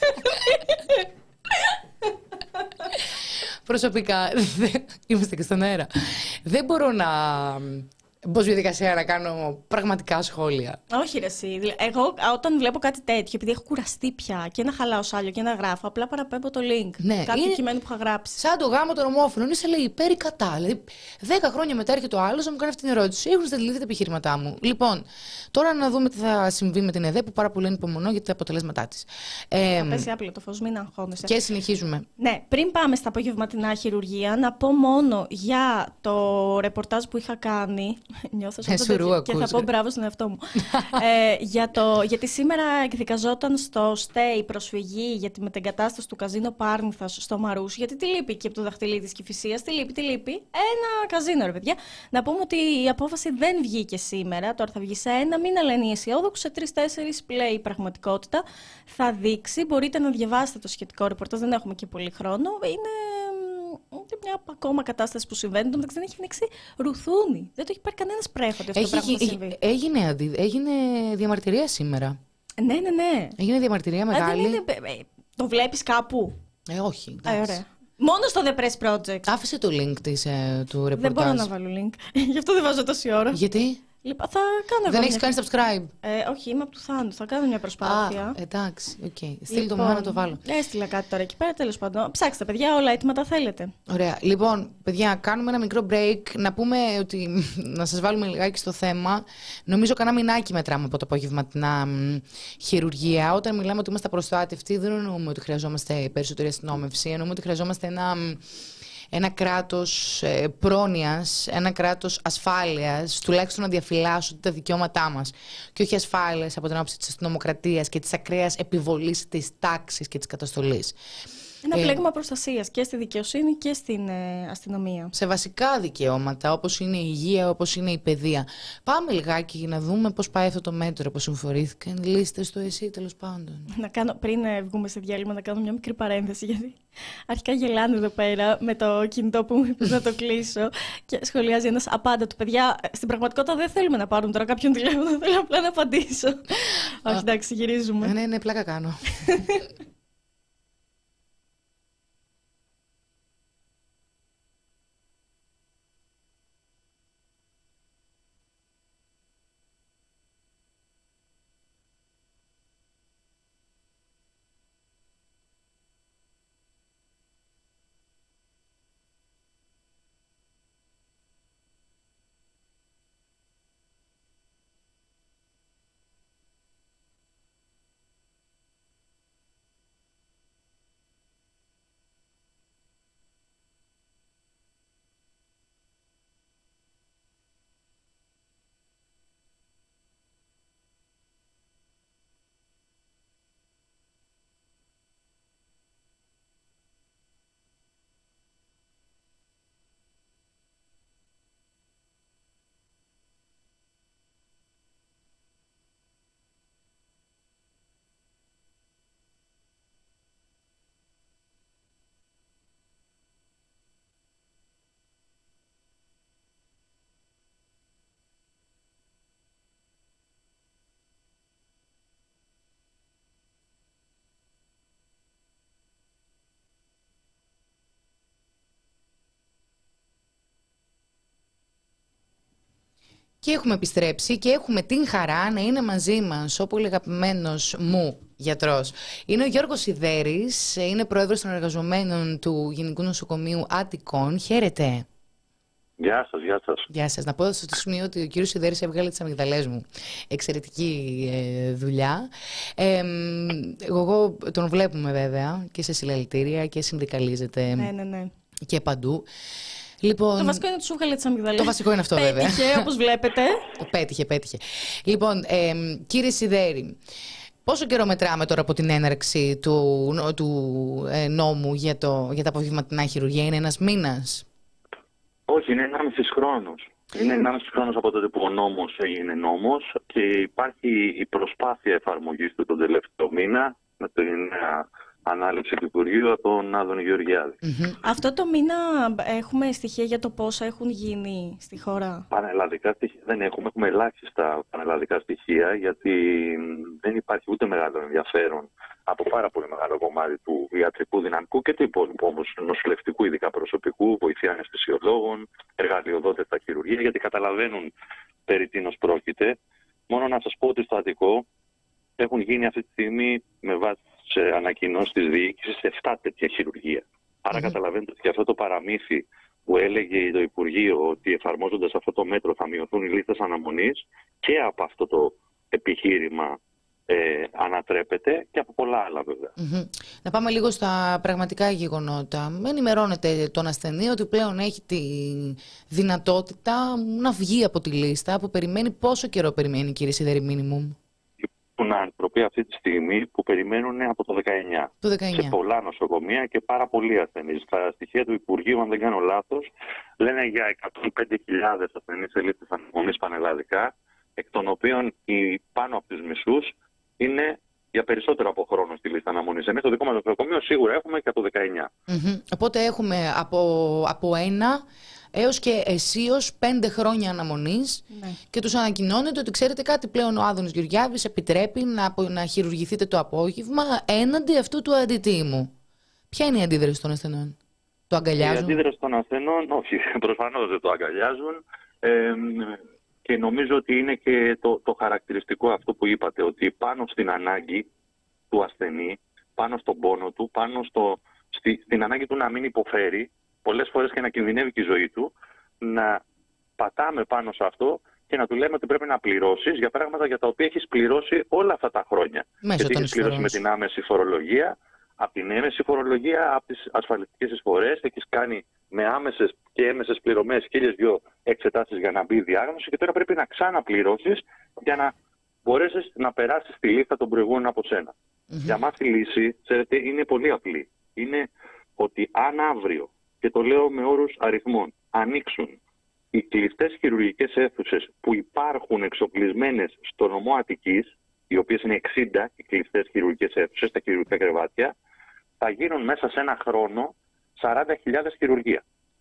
Speaker 1: Προσωπικά, δεν, είμαστε και στον αέρα. Δεν μπορώ να μπω στη διαδικασία να κάνω πραγματικά σχόλια.
Speaker 2: Όχι, ρε, εσύ. Εγώ όταν βλέπω κάτι τέτοιο, επειδή έχω κουραστεί πια και να χαλάω σάλιο και να γράφω, απλά παραπέμπω το link.
Speaker 1: Ναι,
Speaker 2: κάποιο
Speaker 1: είναι...
Speaker 2: κειμένο που είχα γράψει.
Speaker 1: Σαν το γάμο των ομόφυλων, είσαι λέει υπέρ ή κατά. Δηλαδή, δέκα χρόνια μετά έρχεται ο άλλο να μου κάνει αυτή την ερώτηση. Έχουν στελθεί τα επιχειρήματά μου. Λοιπόν, τώρα να δούμε τι θα συμβεί με την ΕΔΕ που πάρα πολύ ανυπομονώ για τα αποτελέσματά τη.
Speaker 2: Ε, θα πέσει άπλο το φως, μην αγχώνεσαι.
Speaker 1: Και συνεχίζουμε.
Speaker 2: Ναι, πριν πάμε στα απογευματινά χειρουργία, να πω μόνο για το ρεπορτάζ που είχα κάνει Νιώθω σαν το τέτοιο και θα πω μπράβο στον εαυτό μου. ε, για το, γιατί σήμερα εκδικαζόταν στο ΣΤΕ η προσφυγή για τη μετεγκατάσταση του καζίνο Πάρνηθας στο Μαρούσι, γιατί τι λείπει και από το δαχτυλί της Κηφισίας, τι λείπει, τι λείπει. Ένα καζίνο, ρε παιδιά. Να πούμε ότι η απόφαση δεν βγήκε σήμερα, τώρα θα βγει σε ένα μήνα, λένε οι αισιόδοξοι, σε τρεις-τέσσερις πλέει η πραγματικότητα. Θα δείξει, μπορείτε να διαβάσετε το σχετικό ρεπορτάζ, δεν έχουμε και πολύ χρόνο. Είναι μια ακόμα κατάσταση που συμβαίνει. Το μεταξύ δεν έχει ανοίξει ρουθούνι. Δεν το έχει πάρει κανένα πρέφο ότι αυτό το πράγμα θα συμβεί.
Speaker 1: Έγινε, έγινε διαμαρτυρία σήμερα.
Speaker 2: Ναι, ναι, ναι.
Speaker 1: Έγινε διαμαρτυρία μεγάλη.
Speaker 2: Α, είναι, το βλέπεις κάπου?
Speaker 1: Ε, όχι.
Speaker 2: Ε, ωραία. Μόνο στο The Press Project.
Speaker 1: Άφησε το link της, ε, του ρεπορτάζ.
Speaker 2: Δεν μπορώ να βάλω link. Γι' αυτό δεν βάζω τόση ώρα.
Speaker 1: Γιατί?
Speaker 2: Λοιπόν, θα κάνω
Speaker 1: δεν έχεις
Speaker 2: μια...
Speaker 1: κάνει subscribe?
Speaker 2: Ε, όχι, είμαι από του Θάνου. Θα κάνω μια προσπάθεια.
Speaker 1: Α, εντάξει, οκ. Okay. Στείλ λοιπόν, το μόνο να το βάλω.
Speaker 2: Έστειλα κάτι τώρα εκεί πέρα, τέλος πάντων. Ψάξτε, παιδιά, όλα έτοιμα τα θέλετε.
Speaker 1: Ωραία. Λοιπόν, παιδιά, κάνουμε ένα μικρό break. Να πούμε ότι. Να σας βάλουμε λιγάκι στο θέμα. Νομίζω κανένα μηνάκι μετράμε από το απογευματινά χειρουργία. Όταν μιλάμε ότι είμαστε προστάτευτοι, δεν εννοούμε ότι χρειαζόμαστε περισσότερη αστυνόμευση. Εννοούμε ότι χρειαζόμαστε ένα. Ένα κράτος ε, πρόνοιας, ένα κράτος ασφάλειας, τουλάχιστον να διαφυλάσσουν τα δικαιώματά μας. Και όχι ασφάλειας από την άποψη της αστυνομοκρατίας και της ακραίας επιβολής της τάξης και της καταστολής.
Speaker 2: Ένα πλέγμα προστασίας και στη δικαιοσύνη και στην ε, αστυνομία.
Speaker 1: Σε βασικά δικαιώματα, όπως είναι η υγεία, όπως είναι η παιδεία. Πάμε λιγάκι να δούμε πώς πάει αυτό το μέτρο, πώς συμφορήθηκαν. Λύστε το εσύ, τέλος πάντων.
Speaker 2: Να κάνω, πριν ε, βγούμε σε διάλειμμα, να κάνω μια μικρή παρένθεση, γιατί αρχικά γελάνε εδώ πέρα με το κινητό που μου είπες να το κλείσω. Και σχολιάζει ένας απάντατο. Παιδιά, στην πραγματικότητα δεν θέλουμε να πάρουμε τώρα κάποιον τηλέφωνο, θέλω απλά να απαντήσω. Όχι, εντάξει, γυρίζουμε.
Speaker 1: Ναι, ναι, πλάκα κάνω. Και έχουμε επιστρέψει και έχουμε την χαρά να είναι μαζί μας ο πολύ αγαπημένος μου γιατρός. Είναι ο Γιώργος Σιδέρης, είναι πρόεδρος των εργαζομένων του Γενικού Νοσοκομείου Άττικων. Χαίρετε.
Speaker 3: Γεια σας, γεια σας.
Speaker 1: Γεια σας. Να πω στο σημείο ότι ο κύριος Σιδέρης έβγαλε τις αμυγδαλές μου. Εξαιρετική ε, δουλειά. Ε, εγώ τον βλέπουμε βέβαια και σε συλλαλητήρια και συνδικαλίζεται
Speaker 2: ναι, ναι, ναι.
Speaker 1: και παντού. Λοιπόν,
Speaker 2: το βασικό είναι ότι σου βγάλε τις αμυγδαλές.
Speaker 1: Το βασικό είναι αυτό,
Speaker 2: πέτυχε,
Speaker 1: βέβαια.
Speaker 2: Πέτυχε, όπως βλέπετε.
Speaker 1: πέτυχε, πέτυχε. Λοιπόν, ε, κύριε Σιδέρη, πόσο καιρό μετράμε τώρα από την έναρξη του, του ε, νόμου για, το, για τα απογευματινά χειρουργία? Είναι ένας μήνας?
Speaker 3: Όχι, είναι ενάμισης χρόνος. Είναι ενάμισης χρόνος από τότε που ο νόμος έγινε νόμος και υπάρχει η προσπάθεια εφαρμογής του τον τελευταίο μήνα με την ανάληψη του Υπουργείου από τον Άδωνη Γεωργιάδη.
Speaker 2: Mm-hmm. Αυτό το μήνα έχουμε στοιχεία για το πόσα έχουν γίνει στη χώρα?
Speaker 3: Πανελλαδικά στοιχεία δεν έχουμε. Έχουμε ελάχιστα πανελλαδικά στοιχεία, γιατί δεν υπάρχει ούτε μεγάλο ενδιαφέρον από πάρα πολύ μεγάλο κομμάτι του ιατρικού δυναμικού και του υπόλοιπου όμως νοσηλευτικού ειδικά προσωπικού, βοηθεία αναισθησιολόγων, εργαλειοδότες στα χειρουργεία, γιατί καταλαβαίνουν περί τίνος πρόκειται. Μόνο να σας πω ότι στο Αττικό έχουν γίνει αυτή τη στιγμή με βάση σε ανακοινώσεις της διοίκησης εφτά τέτοια χειρουργία. Άρα mm-hmm. καταλαβαίνετε ότι αυτό το παραμύθι που έλεγε το Υπουργείο ότι εφαρμόζοντας αυτό το μέτρο θα μειωθούν οι λίστες αναμονής, και από αυτό το επιχείρημα ε, ανατρέπεται και από πολλά άλλα βέβαια.
Speaker 1: Mm-hmm. Να πάμε λίγο στα πραγματικά γεγονότα. Ενημερώνεται τον ασθενή ότι πλέον έχει τη δυνατότητα να βγει από τη λίστα που περιμένει. Πόσο καιρό περιμένει, κύριε Σιδερή, minimum?
Speaker 3: Υπάρχουν άνθρωποι αυτή τη στιγμή που περιμένουν από το δεκαεννιά,
Speaker 1: το δεκαεννιά
Speaker 3: σε πολλά νοσοκομεία και πάρα πολλοί ασθενείς. Στα στοιχεία του Υπουργείου, αν δεν κάνω λάθος, λένε για εκατόν πέντε χιλιάδες ασθενείς σε λίστες αναμονής πανελλαδικά, εκ των οποίων οι πάνω από τους μισούς είναι για περισσότερο από χρόνο στη λίστα αναμονής. Εμείς στο δικό μας νοσοκομείο σίγουρα έχουμε και από το δεκαεννιά.
Speaker 1: Mm-hmm. Οπότε έχουμε από, από ένα έως και αισίως πέντε χρόνια αναμονής, ναι. Και τους ανακοινώνεται ότι ξέρετε κάτι, πλέον ο Άδωνης Γεωργιάδης επιτρέπει να, να χειρουργηθείτε το απόγευμα έναντι αυτού του αντιτίμου. Ποια είναι η αντίδραση των ασθενών? Το αγκαλιάζουν?
Speaker 3: Η αντίδραση των ασθενών, όχι, προφανώς δεν το αγκαλιάζουν. Ε, και νομίζω ότι είναι και το, το χαρακτηριστικό αυτό που είπατε, ότι πάνω στην ανάγκη του ασθενή, πάνω στον πόνο του, πάνω στο, στη, στην ανάγκη του να μην υποφέρει, πολλές φορές και να κινδυνεύει και η ζωή του, να πατάμε πάνω σε αυτό και να του λέμε ότι πρέπει να πληρώσεις για πράγματα για τα οποία έχεις πληρώσει όλα αυτά τα χρόνια.
Speaker 1: Μέσω
Speaker 3: Γιατί έχεις πληρώσει με την άμεση φορολογία, από την έμεση φορολογία, από τις ασφαλιστικές εισφορές, έχεις κάνει με άμεσες και έμεσες πληρωμές χίλιες δυο εξετάσεις για να μπει η διάγνωση και τώρα πρέπει να ξαναπληρώσεις για να μπορέσεις να περάσεις τη λίστα των προηγούμενων από σένα. Mm-hmm. Για μας η λύση, ξέρετε, είναι πολύ απλή. Είναι ότι αν αύριο, και το λέω με όρους αριθμών, ανοίξουν οι κλειστές χειρουργικές αίθουσες που υπάρχουν εξοπλισμένες στο νομό Αττικής, οι οποίες είναι εξήντα οι κλειστές χειρουργικές αίθουσες, τα χειρουργικά κρεβάτια, θα γίνουν μέσα σε ένα χρόνο σαράντα χιλιάδες χειρουργία.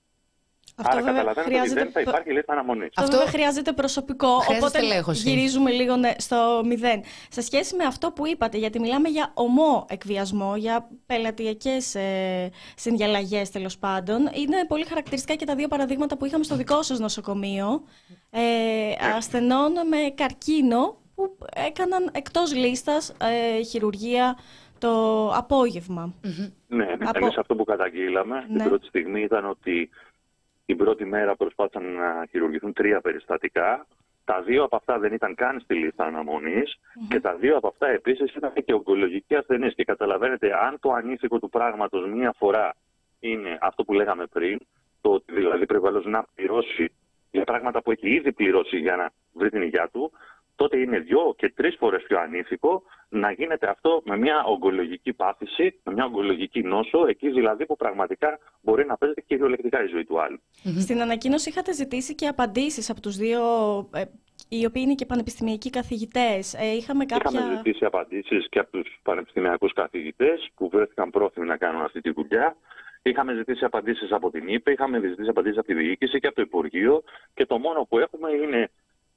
Speaker 2: Αυτό
Speaker 3: Άρα καταλαβαίνετε χρειάζεται... ότι δεν θα υπάρχει λίστα αναμονής.
Speaker 2: Αυτό βέβαια χρειάζεται προσωπικό,
Speaker 1: χρειάζεται
Speaker 2: οπότε
Speaker 1: τελέχωση.
Speaker 2: Γυρίζουμε λίγο στο μηδέν. Σε σχέση με αυτό που είπατε, γιατί μιλάμε για ομό εκβιασμό, για πελατειακές ε, συνδιαλλαγές τέλος πάντων, είναι πολύ χαρακτηριστικά και τα δύο παραδείγματα που είχαμε στο δικό σας νοσοκομείο, ε, ασθενών με καρκίνο που έκαναν εκτός λίστας ε, χειρουργία το απόγευμα.
Speaker 3: Mm-hmm. Ναι,
Speaker 2: Από...
Speaker 3: εμείς αυτό που καταγγείλαμε ναι. την πρώτη στιγμή ήταν ότι την πρώτη μέρα προσπάθησαν να χειρουργηθούν τρία περιστατικά. Τα δύο από αυτά δεν ήταν καν στη λίστα αναμονής mm-hmm. και τα δύο από αυτά επίσης ήταν και ογκολογικοί ασθενείς. Και καταλαβαίνετε, αν το ανήθικο του πράγματος μία φορά είναι αυτό που λέγαμε πριν, το ότι δηλαδή πρέπει να πληρώσει για πράγματα που έχει ήδη πληρώσει για να βρει την υγεία του, τότε είναι δυο και τρεις φορές πιο ανήθικο να γίνεται αυτό με μια ογκολογική πάθηση, με μια ογκολογική νόσο, εκεί δηλαδή που πραγματικά μπορεί να παίζεται κυριολεκτικά η ζωή του άλλου.
Speaker 2: Mm-hmm. Στην ανακοίνωση είχατε ζητήσει και απαντήσεις από τους δύο, ε, οι οποίοι είναι και πανεπιστημιακοί καθηγητές. Ε, είχαμε κάποια...
Speaker 3: Είχαμε ζητήσει απαντήσεις και από τους πανεπιστημιακούς καθηγητές που βρέθηκαν πρόθυμοι να κάνουν αυτή τη δουλειά. Είχαμε ζητήσει απαντήσεις από την ΥΠΕ, είχαμε ζητήσει απαντήσεις από τη διοίκηση και από το Υπουργείο και το μόνο που έχουμε είναι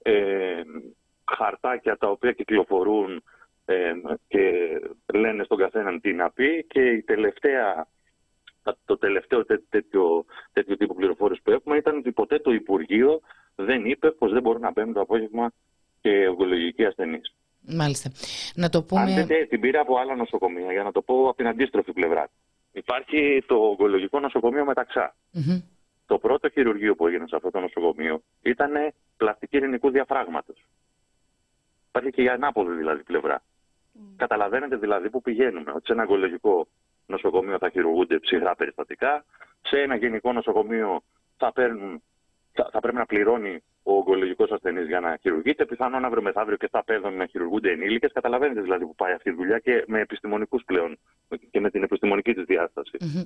Speaker 3: ε, χαρτάκια τα οποία κυκλοφορούν ε, και λένε στον καθέναν τι να πει και η τελευταία, το τελευταίο τέ, τέτοιο, τέτοιο τύπο πληροφόρηση που έχουμε ήταν ότι ποτέ το Υπουργείο δεν είπε πως δεν μπορούν να μπαίνουν το απόγευμα και ογκολογικοί ασθενείς.
Speaker 1: Μάλιστα. Να το πούμε...
Speaker 3: Αν δείτε την πήρα από άλλα νοσοκομεία, για να το πω από την αντίστροφη πλευρά. Υπάρχει το ογκολογικό νοσοκομείο Μεταξά. Mm-hmm. Το πρώτο χειρουργείο που έγινε σε αυτό το νοσοκομείο ήταν πλαστική ειρηνικού διαφράγματος. Υπάρχει και η ανάποδη δηλαδή πλευρά. Mm. Καταλαβαίνετε δηλαδή που πηγαίνουμε. Ότι σε ένα ογκολογικό νοσοκομείο θα χειρουργούνται ψυχρά περιστατικά, σε ένα γενικό νοσοκομείο θα, παίρνουν, θα, θα πρέπει να πληρώνει ο ογκολογικός ασθενής για να χειρουργείται. Πιθανόν αύριο μεθαύριο και στα παιδών να χειρουργούνται ενήλικες. Καταλαβαίνετε δηλαδή που πάει αυτή η δουλειά και με επιστημονικούς πλέον και με την επιστημονική της διάσταση. Mm-hmm.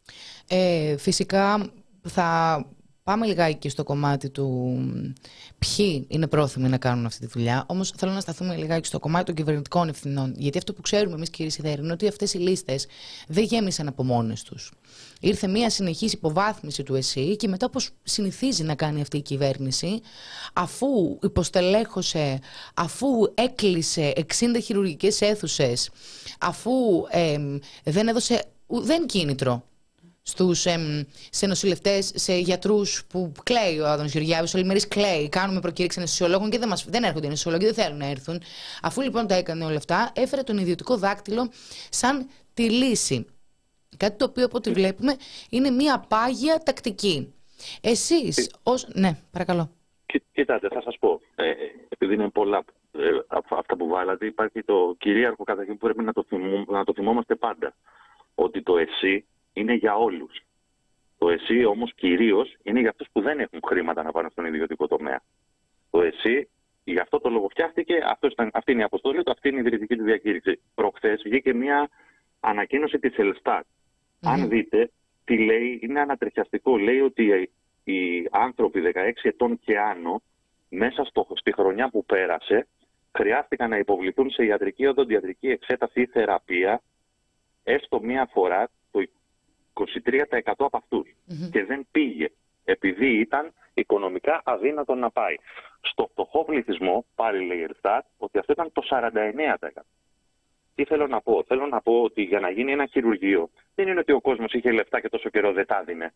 Speaker 1: Ε, φυσικά θα πάμε λιγάκι στο κομμάτι του ποιοι είναι πρόθυμοι να κάνουν αυτή τη δουλειά. Όμως θέλω να σταθούμε λιγάκι στο κομμάτι των κυβερνητικών ευθυνών. Γιατί αυτό που ξέρουμε εμείς, κύριε Σιδέρη, είναι ότι αυτές οι λίστες δεν γέμισαν από μόνες τους. Ήρθε μια συνεχής υποβάθμιση του ΕΣΥ και μετά, όπως συνηθίζει να κάνει αυτή η κυβέρνηση, αφού υποστελέχωσε, αφού έκλεισε εξήντα χειρουργικές αίθουσες, αφού ε, δεν έδωσε ουδέν κίνητρο στους, εμ, σε νοσηλευτές, σε γιατρούς που κλαίει ο Άδωνης Γεωργιάδης, ο Λιμερής κλαίει, κάνουμε προκήρυξη αναισθησιολόγων και δεν, μας, δεν έρχονται οι αναισθησιολόγοι, δεν θέλουν να έρθουν. Αφού λοιπόν τα έκανε όλα αυτά, έφερε τον ιδιωτικό δάκτυλο σαν τη λύση. Κάτι το οποίο από ό,τι βλέπουμε είναι μια πάγια τακτική. Εσείς ως... Ναι, παρακαλώ.
Speaker 3: Κοιτάτε, θα σας πω, ε, επειδή είναι πολλά ε, αυτά που βάλατε, υπάρχει το κυρίαρχο καταρχήν που πρέπει να το, θυμού, να το θυμόμαστε πάντα. Ότι το εσύ είναι για όλους. Το εσύ όμως κυρίως είναι για αυτούς που δεν έχουν χρήματα να πάνε στον ιδιωτικό τομέα. Το εσύ, γι' αυτό το λόγο φτιάχτηκε, αυτό ήταν, αυτή είναι η αποστολή του, αυτή είναι η ιδρυτική του διακήρυξη. Προχθές βγήκε μια ανακοίνωση της Ελστάτ. Mm-hmm. Αν δείτε τι λέει, είναι ανατριχιαστικό. Λέει ότι οι άνθρωποι δεκαέξι ετών και άνω, μέσα στο, στη χρονιά που πέρασε, χρειάστηκαν να υποβληθούν σε ιατρική οδοντιατρική εξέταση ή θεραπεία έστω μία φορά το είκοσι τρία τοις εκατό από αυτούς. Mm-hmm. Και δεν πήγε, επειδή ήταν οικονομικά αδύνατο να πάει. Στο φτωχό πληθυσμό, πάλι λέει η Ελστάτ, ότι αυτό ήταν το σαράντα εννέα τοις εκατό. Τι θέλω να πω? Θέλω να πω ότι για να γίνει ένα χειρουργείο, δεν είναι ότι ο κόσμος είχε λεφτά και τόσο καιρό δεν τα έδινε.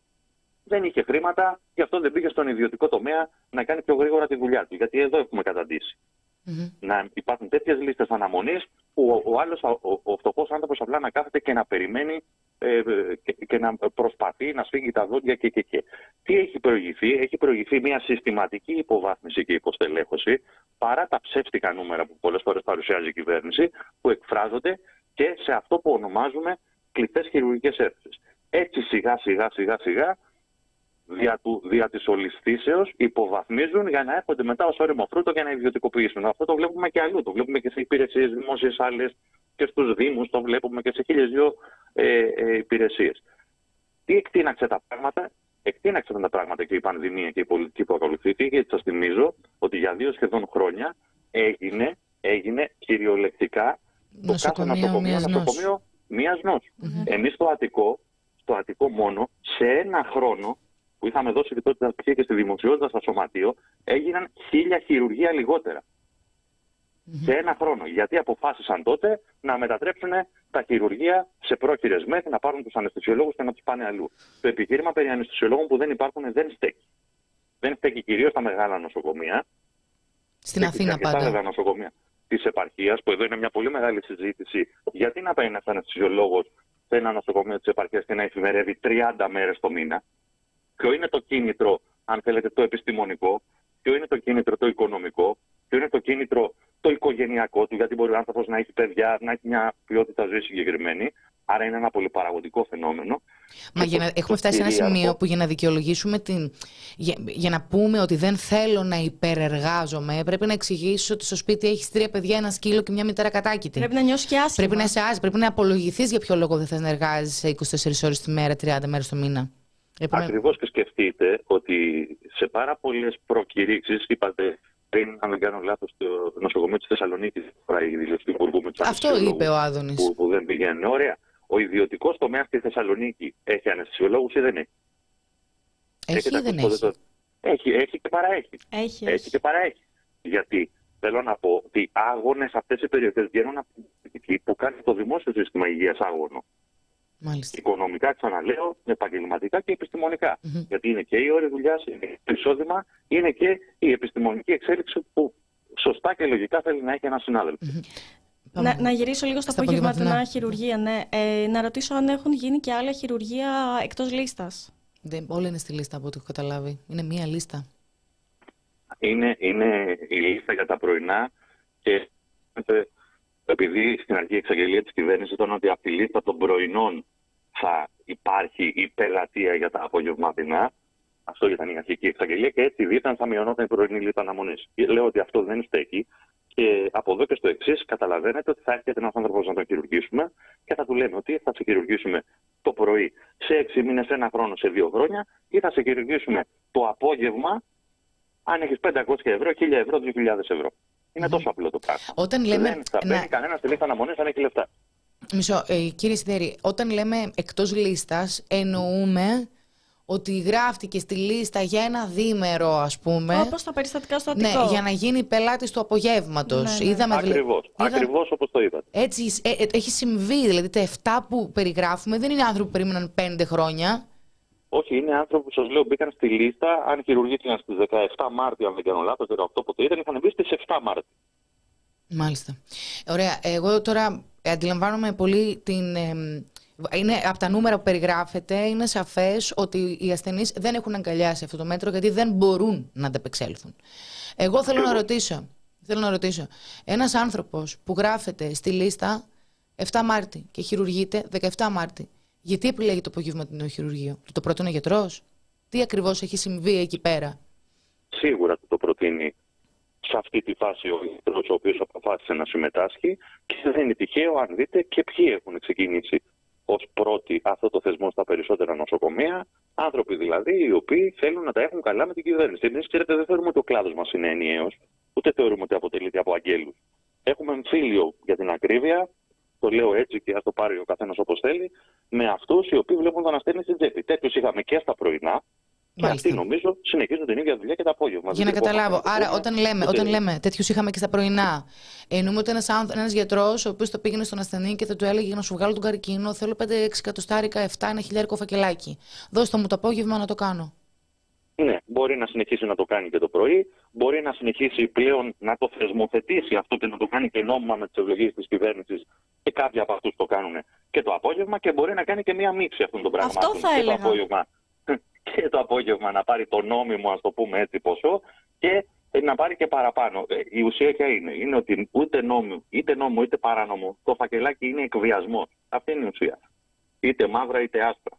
Speaker 3: Δεν είχε χρήματα, γι' αυτό δεν πήγε στον ιδιωτικό τομέα να κάνει πιο γρήγορα τη δουλειά του. Γιατί εδώ έχουμε καταντήσει. Mm-hmm. Να υπάρχουν τέτοιες λίστες αναμονής που ο, ο άλλος, ο, ο, ο φτωχός άνθρωπος απλά να κάθεται και να περιμένει ε, και, και να προσπαθεί να σφίγγει τα δόντια και, και, και. Τι έχει προηγηθεί? Έχει προηγηθεί μια συστηματική υποβάθμιση και υποστελέχωση παρά τα ψεύτικα νούμερα που πολλές φορές παρουσιάζει η κυβέρνηση, που εκφράζονται και σε αυτό που ονομάζουμε κλειστές χειρουργικές αίθουσες. Έτσι σιγά σιγά σιγά σιγά Δια, του, δια της ολισθήσεως υποβαθμίζουν για να έρχονται μετά ως όριμο φρούτο για να ιδιωτικοποιήσουν. Αυτό το βλέπουμε και αλλού. Το βλέπουμε και σε υπηρεσίες δημόσιες άλλες και στους δήμους. Το βλέπουμε και σε χίλιες δυο ε, ε, υπηρεσίες. Τι εκτείναξε τα πράγματα? Εκτείναξαν τα πράγματα και η πανδημία και η πολιτική που ακολουθήθηκε, γιατί σας θυμίζω ότι για δύο σχεδόν χρόνια έγινε, έγινε κυριολεκτικά το κάθε νοσοκομείο νοσοκομείο μίας νόσου. Mm-hmm. Εμείς στο Αττικό, στο Αττικό μόνο, σε ένα χρόνο, που είχαμε δώσει και τότε και στη δημοσιότητα στο σωματείο, έγιναν χίλια χειρουργία λιγότερα. Mm-hmm. Σε ένα χρόνο. Γιατί αποφάσισαν τότε να μετατρέψουν τα χειρουργία σε πρόχειρες μέθη, να πάρουν τους αναισθησιολόγους και να τους πάνε αλλού. Το επιχείρημα περί αναισθησιολόγων που δεν υπάρχουν δεν στέκει. Δεν στέκει κυρίως στα μεγάλα νοσοκομεία.
Speaker 1: Στην Αθήνα πάντα.
Speaker 3: Στα μεγάλα νοσοκομεία της επαρχίας, που εδώ είναι μια πολύ μεγάλη συζήτηση. Γιατί να πάει ένας αναισθησιολόγος σε ένα νοσοκομείο της επαρχίας και να εφημερεύει τριάντα μέρες το μήνα? Ποιο είναι το κίνητρο, αν θέλετε, το επιστημονικό? Ποιο είναι το κίνητρο το οικονομικό? Ποιο είναι το κίνητρο το οικογενειακό του? Γιατί μπορεί ο άνθρωπος να έχει παιδιά, να έχει μια ποιότητα ζωής συγκεκριμένη. Άρα είναι ένα πολύ παραγωγικό φαινόμενο.
Speaker 1: Μα για να, έχουμε φτάσει σε ένα σημείο που για να δικαιολογήσουμε την. Για, για να πούμε ότι δεν θέλω να υπερεργάζομαι, πρέπει να εξηγήσεις ότι στο σπίτι έχεις τρία παιδιά, ένα σκύλο και μια μητέρα κατάκητη.
Speaker 2: Πρέπει να νιώσεις και άσχημα.
Speaker 1: Πρέπει να είσαι άσχημα, πρέπει να απολογηθείς για ποιο λόγο δεν θες να εργάζεσαι είκοσι τέσσερις ώρες τη μέρα, τριάντα μέρες το μήνα.
Speaker 3: Ακριβώς, και σκεφτείτε ότι σε πάρα πολλές προκηρύξεις, είπατε πριν, αν δεν κάνω λάθος, το νοσοκομείο της Θεσσαλονίκης, η δήλωση του Υπουργού με τους
Speaker 1: αυτό είπε ο Άδωνης.
Speaker 3: Που, που δεν πηγαίνουν. Ωραία. Ο ιδιωτικός τομέας στη Θεσσαλονίκη έχει αναισθησιολόγους ή δεν έχει?
Speaker 1: Έχει ή δεν έχει?
Speaker 3: Το... έχει? Έχει και παραέχει.
Speaker 2: Έχει,
Speaker 3: έχει. έχει και παραέχει. Γιατί θέλω να πω ότι άγονες αυτές οι περιοχές βγαίνουν από την πολιτική που κάνει το δημόσιο σύστημα υγείας άγωνο.
Speaker 1: Μάλιστα.
Speaker 3: Οικονομικά, ξαναλέω, επαγγελματικά και επιστημονικά. Mm-hmm. Γιατί είναι και η ώρη δουλειάς, είναι και το εισόδημα, είναι και η επιστημονική εξέλιξη που σωστά και λογικά θέλει να έχει ένα συνάδελφο.
Speaker 2: Mm-hmm. Να, να γυρίσω λίγο στα, στα απογευματινά χειρουργία. Ναι. Ε, να ρωτήσω αν έχουν γίνει και άλλα χειρουργία εκτός λίστας.
Speaker 1: Δεν, όλα είναι στη λίστα από ό,τι έχω καταλάβει. Είναι μία λίστα.
Speaker 3: Είναι, είναι η λίστα για τα πρωινά και επειδή στην αρχή η εξαγγελία της κυβέρνησης ήταν ότι από τη λίστα των πρωινών θα υπάρχει υπεργατεία για τα απογευματινά. Αυτό ήταν η αρχική εξαγγελία και έτσι δίθεν θα μειωνόταν η πρωινή λίστα αναμονής. Λέω ότι αυτό δεν στέκει και από εδώ και στο εξής καταλαβαίνετε ότι θα έρχεται ένας άνθρωπος να τον χειρουργήσουμε και θα του λέμε ότι θα σε χειρουργήσουμε το πρωί σε έξι μήνες, ένα χρόνο, σε δύο χρόνια ή θα σε χειρουργήσουμε το απόγευμα αν έχεις πεντακόσια ευρώ, χίλια ευρώ, δύο χιλιάδες ευρώ. Είναι mm-hmm. τόσο απλό το πράγμα.
Speaker 1: Όταν λέμε...
Speaker 3: Δεν θα μπαίνει να... κανένα στη λίστα αναμονής αν έχει λεφτά.
Speaker 1: Μισό, ε, κύριε Σιδέρη, όταν λέμε εκτός λίστας, εννοούμε ότι γράφτηκε στη λίστα για ένα διήμερο, ας πούμε.
Speaker 2: Όπως τα περιστατικά στο Αττικό.
Speaker 1: Ναι, για να γίνει πελάτης του απογεύματος.
Speaker 3: Ναι, ναι.
Speaker 1: Είδαμε,
Speaker 3: ακριβώς, είδα... ακριβώς όπως το είπατε.
Speaker 1: Έτσι, ε, ε, έχει συμβεί, δηλαδή τα εφτά που περιγράφουμε δεν είναι άνθρωποι που περίμεναν πέντε χρόνια.
Speaker 3: Όχι, είναι άνθρωποι που σας λέω μπήκαν στη λίστα, αν χειρουργήθηκαν στις δεκαεφτά Μάρτη, αν δεν κάνω λάθος, δεκαοκτώ πότε ήταν, είχαν μπει στις εφτά Μάρτη.
Speaker 1: Μάλιστα. Ωραία. Εγώ τώρα αντιλαμβάνομαι πολύ την... Ε, είναι, από τα νούμερα που περιγράφεται, είναι σαφές ότι οι ασθενείς δεν έχουν αγκαλιάσει αυτό το μέτρο γιατί δεν μπορούν να ανταπεξέλθουν. Εγώ θέλω να ρωτήσω, Θέλω να ρωτήσω. Ένας άνθρωπος που γράφεται στη λίστα εφτά Μάρτη και χειρουργείται δεκαεφτά Μάρτη, γιατί επιλέγει το απόγευμα το νεοχειρουργείο? Το πρώτο είναι γιατρός? Τι ακριβώς έχει συμβεί εκεί πέρα?
Speaker 3: Σίγουρα το προτείνει σε αυτή τη φάση ο γιατρός ο οποίος αποφάσισε να συμμετάσχει, και δεν είναι τυχαίο αν δείτε και ποιοι έχουν ξεκινήσει ως πρώτοι αυτό το θεσμό στα περισσότερα νοσοκομεία. Άνθρωποι δηλαδή οι οποίοι θέλουν να τα έχουν καλά με την κυβέρνηση. Εμείς, ξέρετε, δεν θεωρούμε ότι ο κλάδος μας είναι ενιαίος, ούτε θεωρούμε ότι αποτελείται από αγγέλους. Έχουμε εμφύλιο, για την ακρίβεια, το λέω έτσι και ας το πάρει ο καθένας όπως θέλει, με αυτούς οι οποίοι βλέπουν τον ασθενή στην τσέπη. Τέτοιους είχαμε και στα πρωινά. Και αυτοί νομίζω συνεχίζουν την ίδια δουλειά και το απόγευμα.
Speaker 1: Για να καταλάβω. Άρα, όταν λέμε, όταν λέμε τέτοιους είχαμε και στα πρωινά, εννοούμε ότι ένας, ένας γιατρός ο οποίος το πήγαινε στον ασθενή και θα του έλεγε: για να σου βγάλω τον καρκίνο, θέλω πέντε έξι εκατοστάρικα, επτά, ένα χιλιάρικο φακελάκι. Δώστε μου το απόγευμα να το κάνω.
Speaker 3: Ναι, μπορεί να συνεχίσει να το κάνει και το πρωί, μπορεί να συνεχίσει πλέον να το θεσμοθετήσει αυτό και να το κάνει και νόμιμα με τις ευλογίες της κυβέρνησης, και κάποιοι από αυτούς το κάνουν και το απόγευμα, και μπορεί να κάνει και μία μίξη αυτών των πραγμάτων.
Speaker 2: Αυτό θα έλεγα.
Speaker 3: Το απόγευμα, και το απόγευμα να πάρει το νόμιμο, ας το πούμε έτσι, ποσό, και να πάρει και παραπάνω. Η ουσία ποια είναι? Είναι ότι ούτε νόμιμο, είτε νόμιμο είτε παράνομο, το φακελάκι είναι εκβιασμός. Αυτή είναι η ουσία. Είτε μαύρα είτε άσπρα.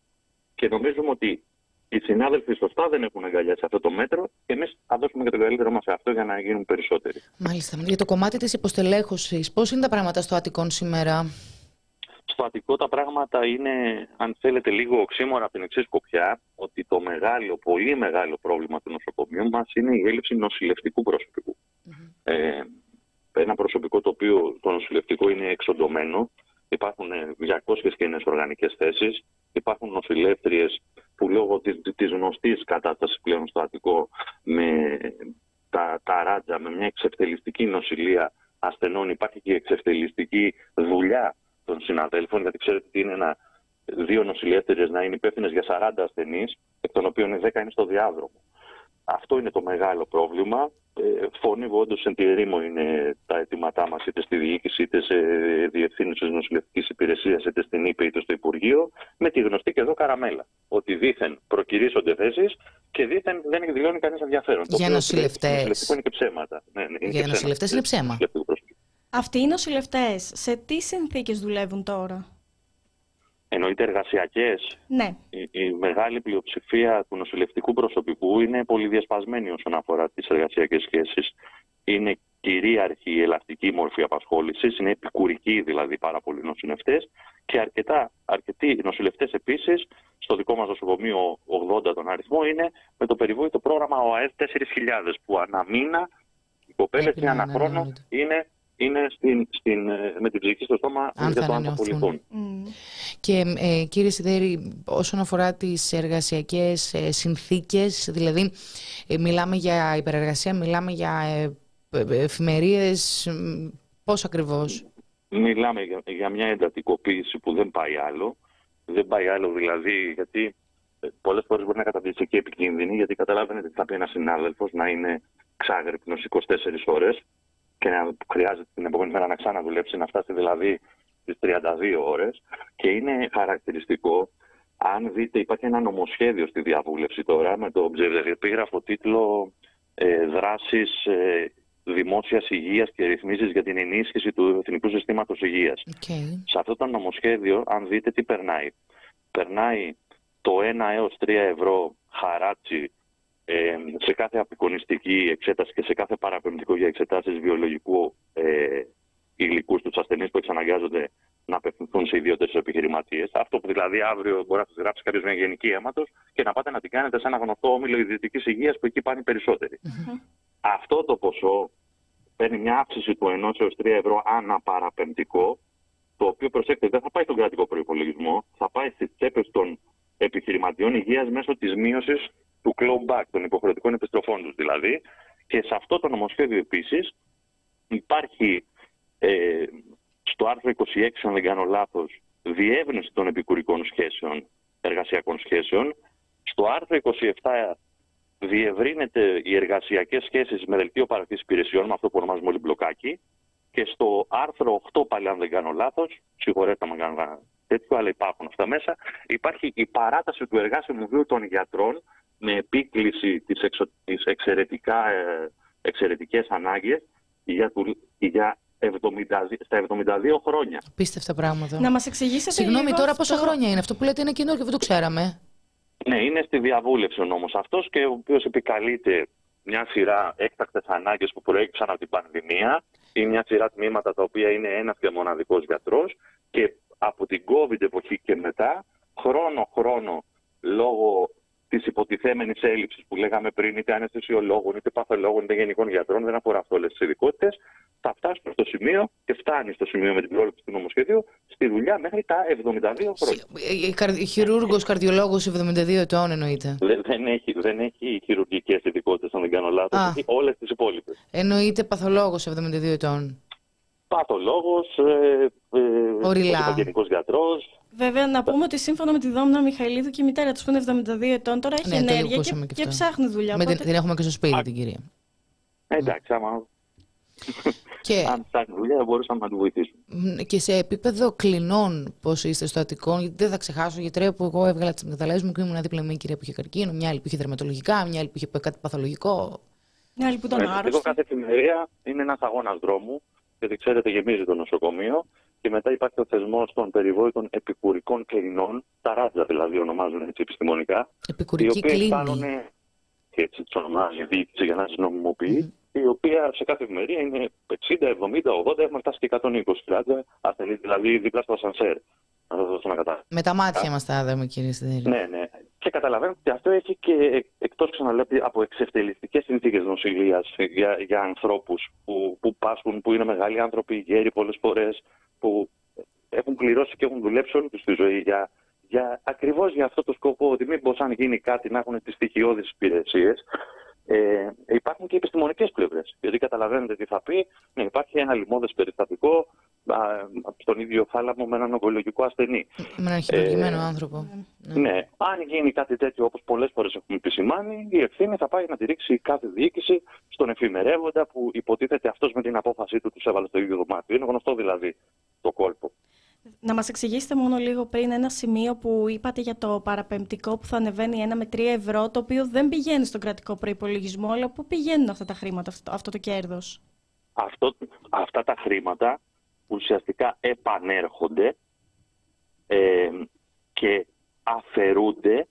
Speaker 3: Και νομίζουμε ότι οι συνάδελφοι σωστά δεν έχουν αγκαλιάσει αυτό το μέτρο, και εμείς θα δώσουμε και το καλύτερο μας σε αυτό για να γίνουν περισσότεροι.
Speaker 1: Μάλιστα. Για το κομμάτι της υποστελέχωσης, πώς είναι τα πράγματα στο Αττικόν σήμερα?
Speaker 3: Στο Αττικό τα πράγματα είναι, αν θέλετε, λίγο οξύμορα από την εξής σκοπιά, ότι το μεγάλο, πολύ μεγάλο πρόβλημα του νοσοκομείου μας είναι η έλλειψη νοσηλευτικού προσωπικού. Mm-hmm. Ε, ένα προσωπικό το οποίο το νοσηλευτικό είναι εξοντωμένο. Υπάρχουν διακόσιες κενές οργανικές θέσεις. Υπάρχουν νοσηλεύτριες που λόγω της, της γνωστής κατάστασης πλέον στο Αττικό, με τα, τα ράτζα, με μια εξευτελιστική νοσηλεία ασθενών, υπάρχει και εξευτελιστική δουλειά των συναδέλφων, γιατί ξέρετε τι είναι ένα, δύο νοσηλεύτριες να είναι υπεύθυνες για σαράντα ασθενείς, εκ των οποίων οι δέκα είναι στο διάδρομο. Αυτό είναι το μεγάλο πρόβλημα. Ε, φωνήβω όντως εν τη ερήμο είναι τα αιτήματά μας, είτε στη διοίκηση, είτε σε διευθύνσεις της νοσηλευτικής υπηρεσίας, είτε στην ΥΠΕ, είτε στο Υπουργείο, με τη γνωστή και εδώ καραμέλα. Ότι δήθεν προκυρήσονται θέσεις και δήθεν δεν εκδηλώνει κανείς ενδιαφέρον.
Speaker 1: Για νοσηλευτές.
Speaker 3: Είναι και ψέματα. Ναι, ναι, είναι
Speaker 1: για νοσηλευτές είναι ψέμα.
Speaker 2: Αυτοί οι νοσηλευτές σε τι συνθήκες δουλεύουν τώρα?
Speaker 3: Εννοείται εργασιακές.
Speaker 2: Ναι.
Speaker 3: Η, η μεγάλη πλειοψηφία του νοσηλευτικού προσωπικού είναι πολυδιασπασμένη όσον αφορά τις εργασιακές σχέσεις. Είναι κυρίαρχη η ελαστική μορφή απασχόλησης, είναι επικουρικοί δηλαδή πάρα πολλοί νοσηλευτές, και αρκετά, αρκετοί νοσηλευτές επίσης, στο δικό μας νοσοκομείο ογδόντα τον αριθμό, είναι με το περιβόητο πρόγραμμα ΟΑΕΔ τέσσερις χιλιάδες, που ανά μήνα οι κοπέλες και ανά χρόνο είναι... είναι στην, στην, με την ψυχή στο στόμα για το αν θα απολυθούν.
Speaker 2: Mm.
Speaker 1: Και ε, κύριε Σιδέρη, όσον αφορά τις εργασιακές ε, συνθήκες, δηλαδή ε, μιλάμε για υπερεργασία, μιλάμε για ε, ε, εφημερίες, πώς ακριβώς?
Speaker 3: Μιλάμε για, για μια εντατικοποίηση που δεν πάει άλλο. Δεν πάει άλλο δηλαδή, γιατί πολλές φορές μπορεί να καταδείξει και επικίνδυνη, γιατί καταλάβαινε ότι θα πει ένας συνάδελφος να είναι ξάγρυπνος είκοσι τέσσερις ώρες και να χρειάζεται την επόμενη μέρα να ξαναδουλέψει, να φτάσει δηλαδή στις τριάντα δύο ώρες. Και είναι χαρακτηριστικό, αν δείτε, υπάρχει ένα νομοσχέδιο στη διαβούλευση τώρα με το ψευδεπίγραφο τίτλο ε, «Δράσεις ε, δημόσιας υγείας και ρυθμίσεις για την ενίσχυση του Εθνικού Συστήματος Υγείας».
Speaker 1: Okay.
Speaker 3: Σε αυτό το νομοσχέδιο, αν δείτε τι περνάει, περνάει το ένα έως τρία ευρώ χαράτσι Ε, σε κάθε απεικονιστική εξέταση και σε κάθε παραπεμπτικό για εξετάσεις βιολογικού ε, υλικού στους ασθενείς που εξαναγκάζονται να απευθυνθούν σε ιδιώτες επιχειρηματίες. Αυτό που δηλαδή αύριο μπορεί να σας γράψει κάποιος μια γενική αίματος και να πάτε να την κάνετε σε ένα γνωστό όμιλο ιδιωτικής υγείας που εκεί πάνε οι περισσότεροι. Mm-hmm. Αυτό το ποσό παίρνει μια αύξηση του ένα έως τρία ευρώ ανά παραπεμπτικό, το οποίο, προσέξτε, δεν θα πάει στον κρατικό προϋπολογισμό, θα πάει στις τσέπες των επιχειρηματιών υγείας μέσω της μείωσης του clawback, των υποχρεωτικών επιστροφών τους δηλαδή. Και σε αυτό το νομοσχέδιο επίσης υπάρχει ε, στο άρθρο είκοσι έξι, αν δεν κάνω λάθος, διεύρυνση των επικουρικών σχέσεων, εργασιακών σχέσεων. Στο άρθρο είκοσι επτά διευρύνεται οι εργασιακές σχέσεις με δελτίο παροχής υπηρεσιών, με αυτό που ονομάζουμε όλοι μπλοκάκι. Και στο άρθρο οκτώ, πάλι αν δεν κάνω λάθος, συγχωρέστε με αν κάνω τέτοιο, αλλά υπάρχουν αυτά μέσα, υπάρχει η παράταση του εργάσιμου βίου των γιατρών με επίκληση τις, εξω... τις εξαιρετικά, ε, εξαιρετικές ανάγκες για, του, για εβδομήντα, στα εβδομήντα δύο χρόνια.
Speaker 1: Πίστευτα πράγματα.
Speaker 2: Να μας εξηγήσετε.
Speaker 1: Συγγνώμη, τώρα
Speaker 2: αυτό...
Speaker 1: πόσα χρόνια είναι αυτό που λέτε, είναι καινούργιο και δεν το ξέραμε.
Speaker 3: Ναι, είναι στη διαβούλευση ο νόμος αυτός και ο οποίος επικαλείται μια σειρά έκτακτες ανάγκες που προέκυψαν από την πανδημία ή μια σειρά τμήματα τα οποία είναι ένας και μοναδικός γιατρός και από την COVID εποχή και μετά, χρόνο-χρόνο, λόγω της υποτιθέμενης έλλειψης που λέγαμε πριν, είτε αναισθησιολόγων, είτε παθολόγων, είτε γενικών γιατρών, δεν αφορά αυτό όλες τις ειδικότητες, θα φτάσουμε στο σημείο και φτάνει στο σημείο με την πρόληψη του νομοσχεδίου στη δουλειά μέχρι τα εβδομήντα δύο χρόνια.
Speaker 1: Χειρούργος, καρδιολόγος εβδομήντα δύο ετών εννοείται.
Speaker 3: Δεν, δεν, έχει, δεν έχει χειρουργικές ειδικότητες, αν δεν κάνω λάθος, έχει όλες τις υπόλοιπες.
Speaker 1: Εννοείται παθολόγος εβδομήντα δύο ετών.
Speaker 3: Παθολόγος, ε, ε, γενικός γιατρός.
Speaker 2: Βέβαια, να πούμε ότι σύμφωνα με τη Δόμνα Μιχαηλίδου και η μητέρα του που είναι εβδομήντα δύο ετών, τώρα έχει ναι, ενέργεια και, και, και ψάχνει δουλειά.
Speaker 1: Με
Speaker 2: οπότε...
Speaker 1: την, την έχουμε και στο σπίτι Α, την κυρία.
Speaker 3: Εντάξει, άμα.
Speaker 1: Και...
Speaker 3: αν ψάχνει δουλειά, θα μπορούσαμε να του βοηθήσουμε.
Speaker 1: Και σε επίπεδο κλινών, πώς είστε στο Αττικό, γιατί δεν θα ξεχάσω, γιατρέ, που εγώ έβγαλα τις μεταλλές μου και ήμουν δίπλα με μια κυρία που είχε καρκίνο, μια άλλη που είχε δερματολογικά, μια άλλη που είχε κάτι παθολογικό.
Speaker 2: Μια άλλη που ήταν άρρωστη.
Speaker 3: Εδώ κάθε εφημερία είναι ένας αγώνας δρόμου, γιατί ξέρετε, γεμίζει το νοσοκομείο. Και μετά υπάρχει ο θεσμός των περιβόητων επικουρικών κλινών, τα ράτζα δηλαδή ονομάζουν έτσι επιστημονικά.
Speaker 1: Επικουρική κλίνη.
Speaker 3: Οι οποίες φτάνουν, έτσι τις ονομάζει η διοίκηση για να τις νομιμοποιεί, mm-hmm. η οποία σε κάθε εφημερία είναι εξήντα, εβδομήντα, ογδόντα, έχουμε φτάσει και εκατόν είκοσι ράτζα, ασθενείς δηλαδή δίπλα στο ασανσέρ. Να το δώσω να καταλάβω.
Speaker 1: Με τα μάτια μας τα είδαμε, κύριε Σιδέρη.
Speaker 3: Ναι, ναι. Και καταλαβαίνω ότι αυτό έχει και εκτός ξαναλέω από εξευτελιστικές συνθήκες νοσηλείας για, για ανθρώπους που, που πάσχουν, που είναι μεγάλοι άνθρωποι, γέροι πολλές φορές, που έχουν πληρώσει και έχουν δουλέψει όλη τους τη ζωή για, για, ακριβώς για αυτό το σκοπό, ότι μήπως αν γίνει κάτι να έχουν τις στοιχειώδεις υπηρεσίες. Ε, υπάρχουν και επιστημονικές πλευρές. Γιατί καταλαβαίνετε τι θα πει, ναι, υπάρχει ένα λοιμώδες περιστατικό α, στον ίδιο θάλαμο με έναν ογκολογικό ασθενή.
Speaker 1: Με έναν χειρουργημένο ε, άνθρωπο.
Speaker 3: Ναι. ναι, αν γίνει κάτι τέτοιο όπως πολλές φορές έχουμε επισημάνει, η ευθύνη θα πάει να τη ρίξει κάθε διοίκηση στον εφημερεύοντα που υποτίθεται αυτός με την απόφασή του τους έβαλε στο ίδιο δωμάτιο. Είναι γνωστό δηλαδή το κόλπο.
Speaker 2: Να μας εξηγήσετε μόνο λίγο πριν ένα σημείο που είπατε για το παραπεμπτικό που θα ανεβαίνει ένα με τρία ευρώ, το οποίο δεν πηγαίνει στον κρατικό προϋπολογισμό, αλλά πού πηγαίνουν αυτά τα χρήματα, αυτό, αυτό το κέρδος?
Speaker 3: Αυτό, αυτά τα χρήματα ουσιαστικά επανέρχονται ε, και αφαιρούνται,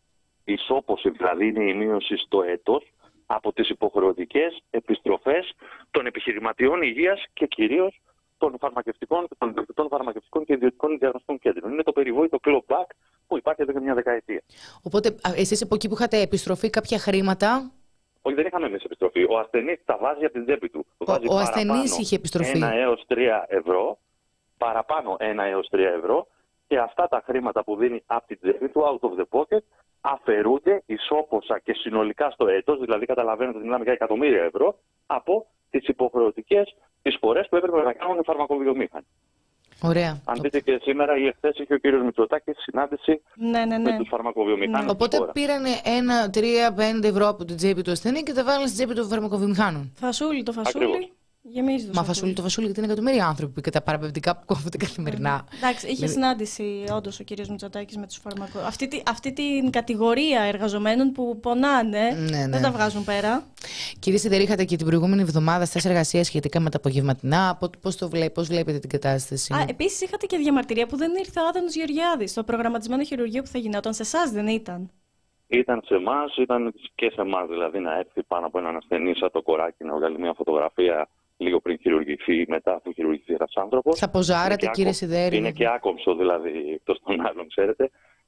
Speaker 3: ισόπωση δηλαδή είναι η μείωση στο έτος, από τις υποχρεωτικές επιστροφές των επιχειρηματιών υγείας και κυρίως των φαρμακευτικών, των ιδιωτικών φαρμακευτικών και ιδιωτικών διαγνωστικών κέντρων. Είναι το περιβόητο clawback που υπάρχει εδώ και μια δεκαετία.
Speaker 1: Οπότε, εσείς από εκεί που είχατε επιστροφή κάποια χρήματα.
Speaker 3: Όχι, δεν είχαμε εμείς επιστροφή. Ο ασθενής τα βάζει από την τσέπη του.
Speaker 1: Ο, ο ασθενής είχε επιστροφή.
Speaker 3: ένα έως τρία ευρώ, παραπάνω ένα έως τρία ευρώ, και αυτά τα χρήματα που δίνει από την τσέπη του, out of the pocket, αφαιρούνται ισόποσα και συνολικά στο έτος, δηλαδή καταλαβαίνετε ότι μιλάμε για εκατομμύρια ευρώ, από τις υποχρεωτικές εισφορές που έπρεπε να κάνουν οι φαρμακοβιομήχανοι.
Speaker 1: Ωραία.
Speaker 3: Αν δείτε και σήμερα ή εχθές είχε ο κύριος Μητσοτάκης συνάντηση
Speaker 2: ναι, ναι, ναι.
Speaker 3: με τους φαρμακοβιομηχάνους.
Speaker 1: Οπότε πήρανε ένα, τρία, πέντε ευρώ από την τσέπη του ασθενή και τα βάλανε στην τσέπη των φαρμακοβιομηχάνων.
Speaker 2: Φασούλι, το φασούλι.
Speaker 3: Ακριβώς.
Speaker 2: Γεμίζει το
Speaker 1: Μα φασούλι το φασούλι, γιατί είναι εκατομμύρια άνθρωποι και τα παραπεμπτικά που κόβονται καθημερινά.
Speaker 2: Εντάξει, είχε συνάντηση όντως ο κύριος Μητσοτάκης με τους φαρμακο... Αυτή, αυτή την κατηγορία εργαζομένων που πονάνε, ναι, ναι. δεν τα βγάζουν πέρα.
Speaker 1: Κύριε Σιδέρη, είχατε και την προηγούμενη εβδομάδα στάση εργασίας σχετικά με τα απογευματινά. Πώς το βλέπετε, πώς βλέπετε την κατάσταση?
Speaker 2: Α, επίσης είχατε και διαμαρτυρία που δεν ήρθε ο Άδωνος Γεωργιάδης στο προγραμματισμένο χειρουργείο που θα γινόταν. Σε εσάς δεν ήταν?
Speaker 3: Ήταν σε εμάς, ήταν και σε εμάς, δηλαδή να έρθει πάνω από έναν ασθενή σαν το κοράκι να βγάλει μια φωτογραφία λίγο πριν χειρουργηθεί, μετά που χειρουργηθεί ένας άνθρωπος.
Speaker 1: Θα ποζάρετε, κύριε Σιδέρη?
Speaker 3: Είναι και άκομψο δηλαδή, εκτός των άλλων, ξέρετε.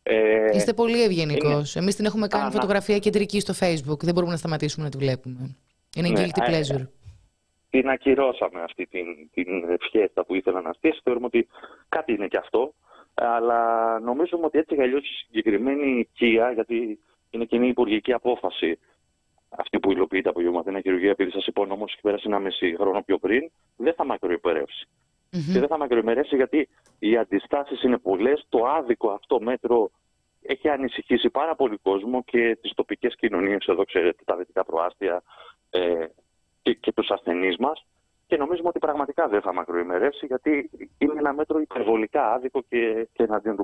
Speaker 3: Ε,
Speaker 1: Είστε πολύ ευγενικός. Είναι... Εμείς την έχουμε κάνει
Speaker 3: Α,
Speaker 1: φωτογραφία κεντρική στο Facebook. Δεν μπορούμε να σταματήσουμε να τη βλέπουμε. Είναι
Speaker 3: ναι,
Speaker 1: guilty pleasure. Ε,
Speaker 3: την ακυρώσαμε αυτή την, την ευχέστα που ήθελα να στήσει. Θεωρούμε ότι κάτι είναι και αυτό. Αλλά νομίζουμε ότι έτσι κι αλλιώς η συγκεκριμένη οικία, γιατί είναι κοινή υπουργική απόφαση, αυτή που υλοποιεί τα απογευματινά χειρουργία, επειδή σας είπα, ο νόμος έχει πέρασει ένα μισή χρόνο πιο πριν, δεν θα μακροϊπερεύσει. Mm-hmm. Και δεν θα μακροϊπερεύσει γιατί οι αντιστάσεις είναι πολλές. Το άδικο αυτό μέτρο έχει ανησυχήσει πάρα πολύ κόσμο και τις τοπικές κοινωνίες, εδώ ξέρετε, τα δυτικά προάστια ε, και, και τους ασθενείς μας. Και νομίζουμε ότι πραγματικά δεν θα μακροημερεύσει, γιατί είναι ένα μέτρο υπερβολικά άδικο και, και εναντίον του κόσμου.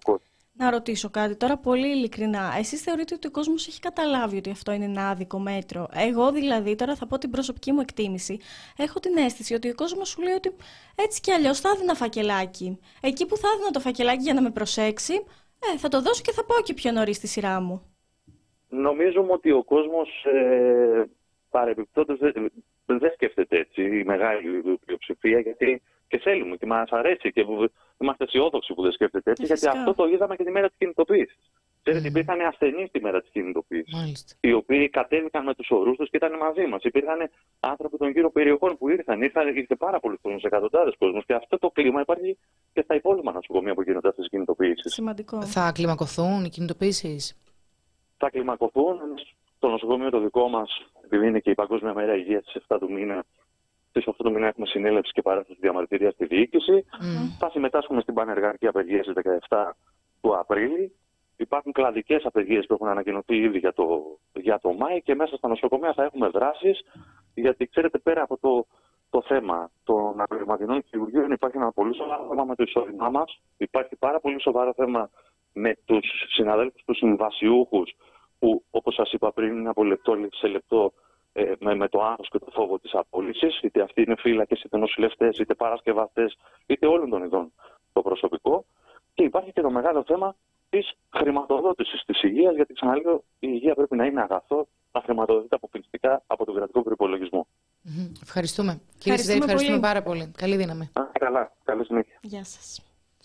Speaker 2: Να ρωτήσω κάτι τώρα πολύ ειλικρινά. Εσείς θεωρείτε ότι ο κόσμος έχει καταλάβει ότι αυτό είναι ένα άδικο μέτρο? Εγώ δηλαδή, τώρα θα πω την προσωπική μου εκτίμηση, έχω την αίσθηση ότι ο κόσμος σου λέει ότι έτσι κι αλλιώς θα έδινα φακελάκι. Εκεί που θα έδινα το φακελάκι για να με προσέξει, ε, θα το δώσω και θα πάω και πιο νωρίς στη σειρά μου.
Speaker 3: Νομίζουμε ότι ο κόσμος ε, παρεμπιπτόντως δεν, δεν σκέφτεται έτσι η μεγάλη πλειοψηφία, γιατί και θέλουμε και μας αρέσει και είμαστε αισιόδοξοι που δεν σκέφτεται έτσι, γιατί αυτό το είδαμε και τη μέρα της κινητοποίησης. Ξέρετε, mm. υπήρχαν ασθενείς τη μέρα της κινητοποίησης, Μάλιστα. οι οποίοι κατέβηκαν με τους ορούς τους και ήταν μαζί μας. Υπήρχαν άνθρωποι των γύρω περιοχών που ήρθαν, ήρθαν ήρθε πάρα πολλοί κόσμος, εκατοντάδες κόσμος, και αυτό το κλίμα υπάρχει και στα υπόλοιπα νοσοκομεία που γίνονται αυτές τις κινητοποίησεις.
Speaker 2: Σημαντικό.
Speaker 1: Θα κλιμακωθούν οι κινητοποίησεις?
Speaker 3: Θα κλιμακωθούν. Στο νοσοκομείο το δικό μας, επειδή είναι και η Παγκόσμια Μέρα Υγείας στις εφτά του μήνα, στις οκτώ του μήνα έχουμε συνέλευση και παράσταση διαμαρτυρία στη διοίκηση. Mm. Θα συμμετάσχουμε στην πανεργατική απεργία στις δεκαεφτά του Απρίλη. Υπάρχουν κλαδικές απεργίες που έχουν ανακοινωθεί ήδη για το, για το Μάη, και μέσα στα νοσοκομεία θα έχουμε δράσεις. Γιατί ξέρετε, πέρα από το, το θέμα των αναπληρωματινών χειρουργείων, υπάρχει ένα πολύ σοβαρό θέμα με το εισόδημά μας. Υπάρχει πάρα πολύ σοβαρό θέμα με τους συναδέλφους, τους συμβασιούχους, που όπως σας είπα πριν, είναι από λεπτό σε λεπτό ε, με, με το άγχος και το φόβο της απόλυσης. Είτε αυτοί είναι φύλακες, είτε νοσηλευτές, είτε παρασκευαστές, είτε όλων των ειδών το προσωπικό. Και υπάρχει και το μεγάλο θέμα της χρηματοδότησης της υγείας, γιατί ξαναλέω, η υγεία πρέπει να είναι αγαθό, να χρηματοδοτείται αποκλειστικά από τον κρατικό προϋπολογισμό.
Speaker 1: Mm-hmm. Ευχαριστούμε. Κύριε Σιδέρη, ευχαριστούμε πολύ. πάρα πολύ. Καλή δύναμη.
Speaker 3: Α, καλά. Καλή συνέχεια.
Speaker 2: Γεια σας.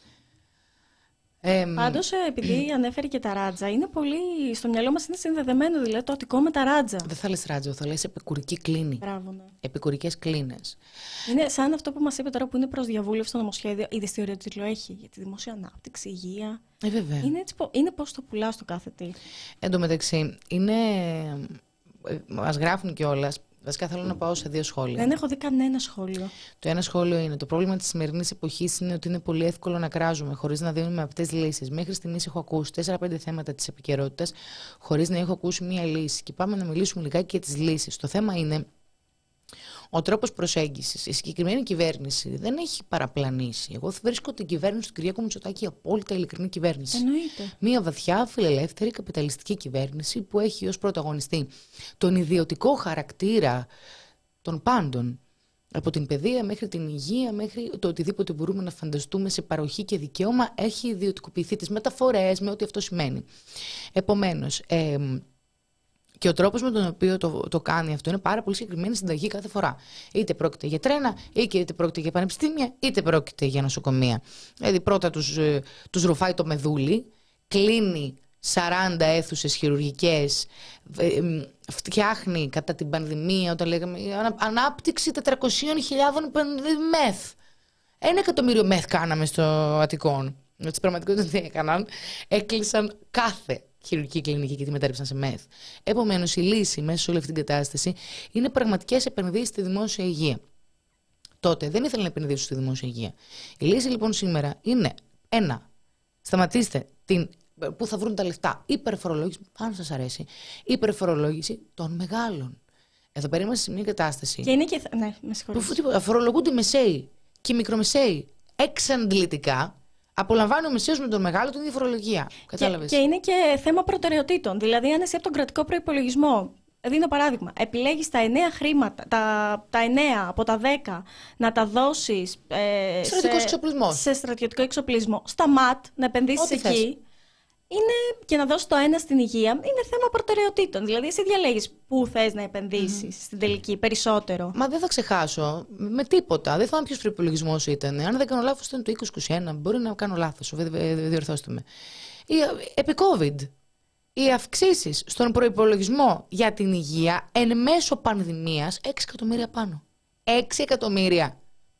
Speaker 1: Ε,
Speaker 2: Πάντως, επειδή ανέφερε και τα ράτζα, είναι πολύ στο μυαλό μας, είναι συνδεδεμένο δηλαδή το Αττικό με τα ράτζα.
Speaker 1: Δεν θα λες ράτζα, θα λες επικουρική κλίνη.
Speaker 2: Μπράβο, ναι.
Speaker 1: Επικουρικές κλίνες.
Speaker 2: Είναι σαν αυτό που μας είπε τώρα, που είναι προς διαβούλευση στο νομοσχέδιο. Είδες τι ωραίο τίτλο έχει για τη δημόσια ανάπτυξη, υγεία.
Speaker 1: Ε, βέβαια.
Speaker 2: Είναι, έτσι, είναι πώς το πουλάς στο κάθε τι.
Speaker 1: Εν τω μεταξύ, είναι. Μας γράφουν κιόλας. Βασικά θέλω να πάω σε δύο σχόλια.
Speaker 2: Δεν έχω δει κανένα σχόλιο.
Speaker 1: Το ένα σχόλιο είναι: το πρόβλημα της σημερινής εποχής είναι ότι είναι πολύ εύκολο να κράζουμε χωρίς να δίνουμε απτές λύσεις. Μέχρι στιγμής έχω ακούσει τέσσερα πέντε θέματα της επικαιρότητας χωρίς να έχω ακούσει μία λύση. Και πάμε να μιλήσουμε λιγάκι για τις λύσεις. Το θέμα είναι ο τρόπος προσέγγισης. Η συγκεκριμένη κυβέρνηση δεν έχει παραπλανήσει. Εγώ βρίσκω την κυβέρνηση του Κυριάκου Μητσοτάκη απόλυτα ειλικρινή κυβέρνηση.
Speaker 2: Εννοείται.
Speaker 1: Μία βαθιά φιλελεύθερη καπιταλιστική κυβέρνηση που έχει ως πρωταγωνιστή τον ιδιωτικό χαρακτήρα των πάντων. Από την παιδεία μέχρι την υγεία, μέχρι το οτιδήποτε μπορούμε να φανταστούμε σε παροχή και δικαίωμα, έχει ιδιωτικοποιηθεί, τις μεταφορές, με ό,τι αυτό σημαίνει. Επομένως, ε, και ο τρόπος με τον οποίο το, το κάνει αυτό είναι πάρα πολύ συγκεκριμένη συνταγή κάθε φορά. Είτε πρόκειται για τρένα, είτε πρόκειται για πανεπιστήμια, είτε πρόκειται για νοσοκομεία. Δηλαδή πρώτα τους, τους ρουφάει το μεδούλι, κλείνει σαράντα αίθουσες χειρουργικές, φτιάχνει κατά την πανδημία, όταν λέγαμε ανάπτυξη τετρακόσιες χιλιάδες μεθ. Ένα εκατομμύριο μεθ κάναμε στο Αττικό. Στην πραγματικότητα δεν έκαναν. Έκλεισαν κάθε χειρουργική κλινική και τη μετέτρεψαν σε μεθ. Επομένως, η λύση μέσα σε όλη αυτή την κατάσταση είναι πραγματικές επενδύσεις στη δημόσια υγεία. Τότε δεν ήθελαν να επενδύσουν στη δημόσια υγεία. Η λύση λοιπόν σήμερα είναι ένα, σταματήστε την. Πού θα βρουν τα λεφτά, υπερφορολόγηση, αν σας αρέσει, υπερφορολόγηση των μεγάλων. Εδώ πέρα είμαστε σε μια κατάσταση.
Speaker 2: Και είναι και. Ναι, με συγχωρείτε.
Speaker 1: Που φορολογούνται οι μεσαίοι και οι μικρομεσαίοι εξαντλητικά. Απολαμβάνει ο μεσαίος με τον μεγάλο την ίδια φορολογία. Κατάλαβες.
Speaker 2: Και, και είναι και θέμα προτεραιοτήτων. Δηλαδή, αν εσύ από τον κρατικό προϋπολογισμό, δίνω παράδειγμα, επιλέγεις τα εννέα χρήματα, τα, τα εννέα από τα δέκα να τα δώσεις ε, σε, σε στρατιωτικό εξοπλισμό, στα ΜΑΤ, να επενδύσεις εκεί. Θες. Είναι, και να δώσεις το ένα στην υγεία, είναι θέμα προτεραιοτήτων. Δηλαδή, εσύ διαλέγεις πού θες να επενδύσεις mm. στην τελική, περισσότερο. Μα δεν θα ξεχάσω με τίποτα. Δεν θυμάμαι ποιος προϋπολογισμός ήταν. Αν δεν κάνω λάθος, ήταν το είκοσι είκοσι ένα. Μπορεί να κάνω λάθος, διορθώστε με. Επί COVID, οι αυξήσεις στον προϋπολογισμό για την υγεία εν μέσω πανδημίας, έξι εκατομμύρια πάνω. έξι εκατομμύρια.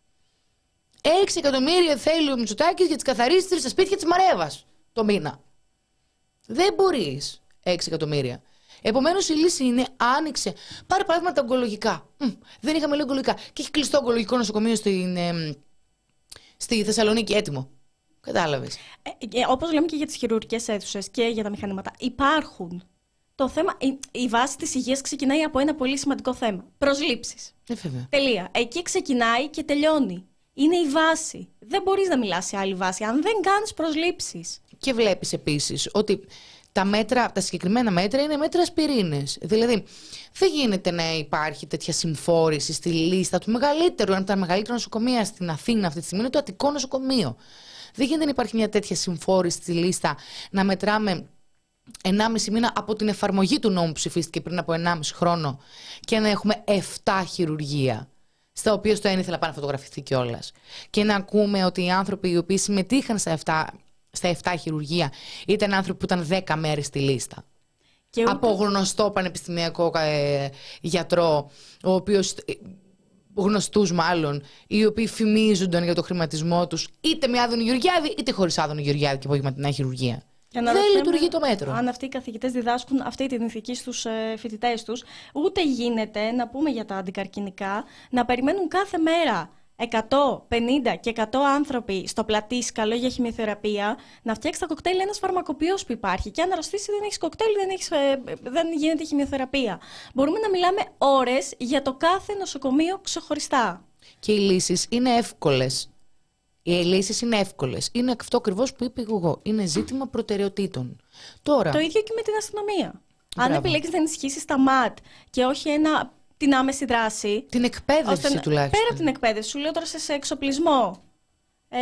Speaker 2: έξι εκατομμύρια θέλει ο Μητσοτάκης για τις καθαρίστρες στα σπίτια της Μαρέβας το μήνα. Δεν μπορείς έξι εκατομμύρια. Επομένως η λύση είναι άνοιξε. Πάρε παράδειγμα τα ογκολογικά. Μ, δεν είχαμε λέει ογκολογικά. Και έχει κλειστό ογκολογικό νοσοκομείο στην, ε, στη Θεσσαλονίκη έτοιμο. Κατάλαβες. Ε, ε, όπως λέμε και για τις χειρουργικές αίθουσες και για τα μηχανήματα. Υπάρχουν. Το θέμα, η, η βάση της υγείας ξεκινάει από ένα πολύ σημαντικό θέμα. Προσλήψεις. Ε, Τελεία. Εκεί ξεκινάει και τελειώνει. Είναι η βάση. Δεν μπορείς να μιλάς σε άλλη βάση αν δεν κάνεις προσλήψεις.
Speaker 1: Και βλέπεις επίσης ότι τα μέτρα, τα συγκεκριμένα μέτρα είναι μέτρα ασπιρίνες. Δηλαδή, δεν γίνεται να υπάρχει τέτοια συμφόρηση στη λίστα του μεγαλύτερου, ένα από τα μεγαλύτερα νοσοκομεία στην Αθήνα αυτή τη στιγμή είναι το Αττικό Νοσοκομείο. Δεν γίνεται να υπάρχει μια τέτοια συμφόρηση στη λίστα, να μετράμε ενάμιση μήνα από την εφαρμογή του νόμου που ψηφίστηκε πριν από ενάμιση χρόνο και να έχουμε επτά χειρουργεία, στα οποία στο ένα ήθελα να πάνε να φωτογραφηθεί κιόλας. Και να ακούμε ότι οι άνθρωποι οι οποίοι συμμετείχαν στα επτά, στα επτά χειρουργεία ήταν άνθρωποι που ήταν δέκα μέρες στη λίστα. Και ούτε... Από γνωστό πανεπιστημιακό ε, γιατρό, ο οποίος, γνωστούς μάλλον, οι οποίοι φημίζονταν για το χρηματισμό τους, είτε με Άδωνη Γεωργιάδη, είτε χωρίς Άδωνη Γεωργιάδη και απογευματινά χειρουργία. Δεν λειτουργεί το μέτρο.
Speaker 2: Αν αυτοί οι καθηγητές διδάσκουν αυτή την ηθική στους ε, φοιτητές τους, ούτε γίνεται, να πούμε για τα αντικαρκινικά, να περιμένουν κάθε μέρα εκατόν πενήντα και εκατό άνθρωποι στο πλατήσκαλο για χημειοθεραπεία να φτιάξει τα κοκτέιλ ένας φαρμακοποιός που υπάρχει. Και αν αρρωστήσει, δεν έχεις κοκτέιλ, δεν, έχεις, ε, δεν γίνεται χημειοθεραπεία. Μπορούμε να μιλάμε ώρες για το κάθε νοσοκομείο ξεχωριστά.
Speaker 1: Και οι λύσεις είναι εύκολες. Οι λύσεις είναι εύκολες. Είναι αυτό ακριβώς που είπε εγώ. Είναι ζήτημα προτεραιοτήτων. Τώρα...
Speaker 2: Το ίδιο και με την αστυνομία. Μπράβο. Αν επιλέξεις να ενισχύσεις τα ΜΑΤ και όχι ένα, την άμεση δράση.
Speaker 1: Την εκπαίδευση
Speaker 2: ώστε,
Speaker 1: τουλάχιστον.
Speaker 2: Πέρα από την εκπαίδευση, σου λέω τώρα σε εξοπλισμό. Ε,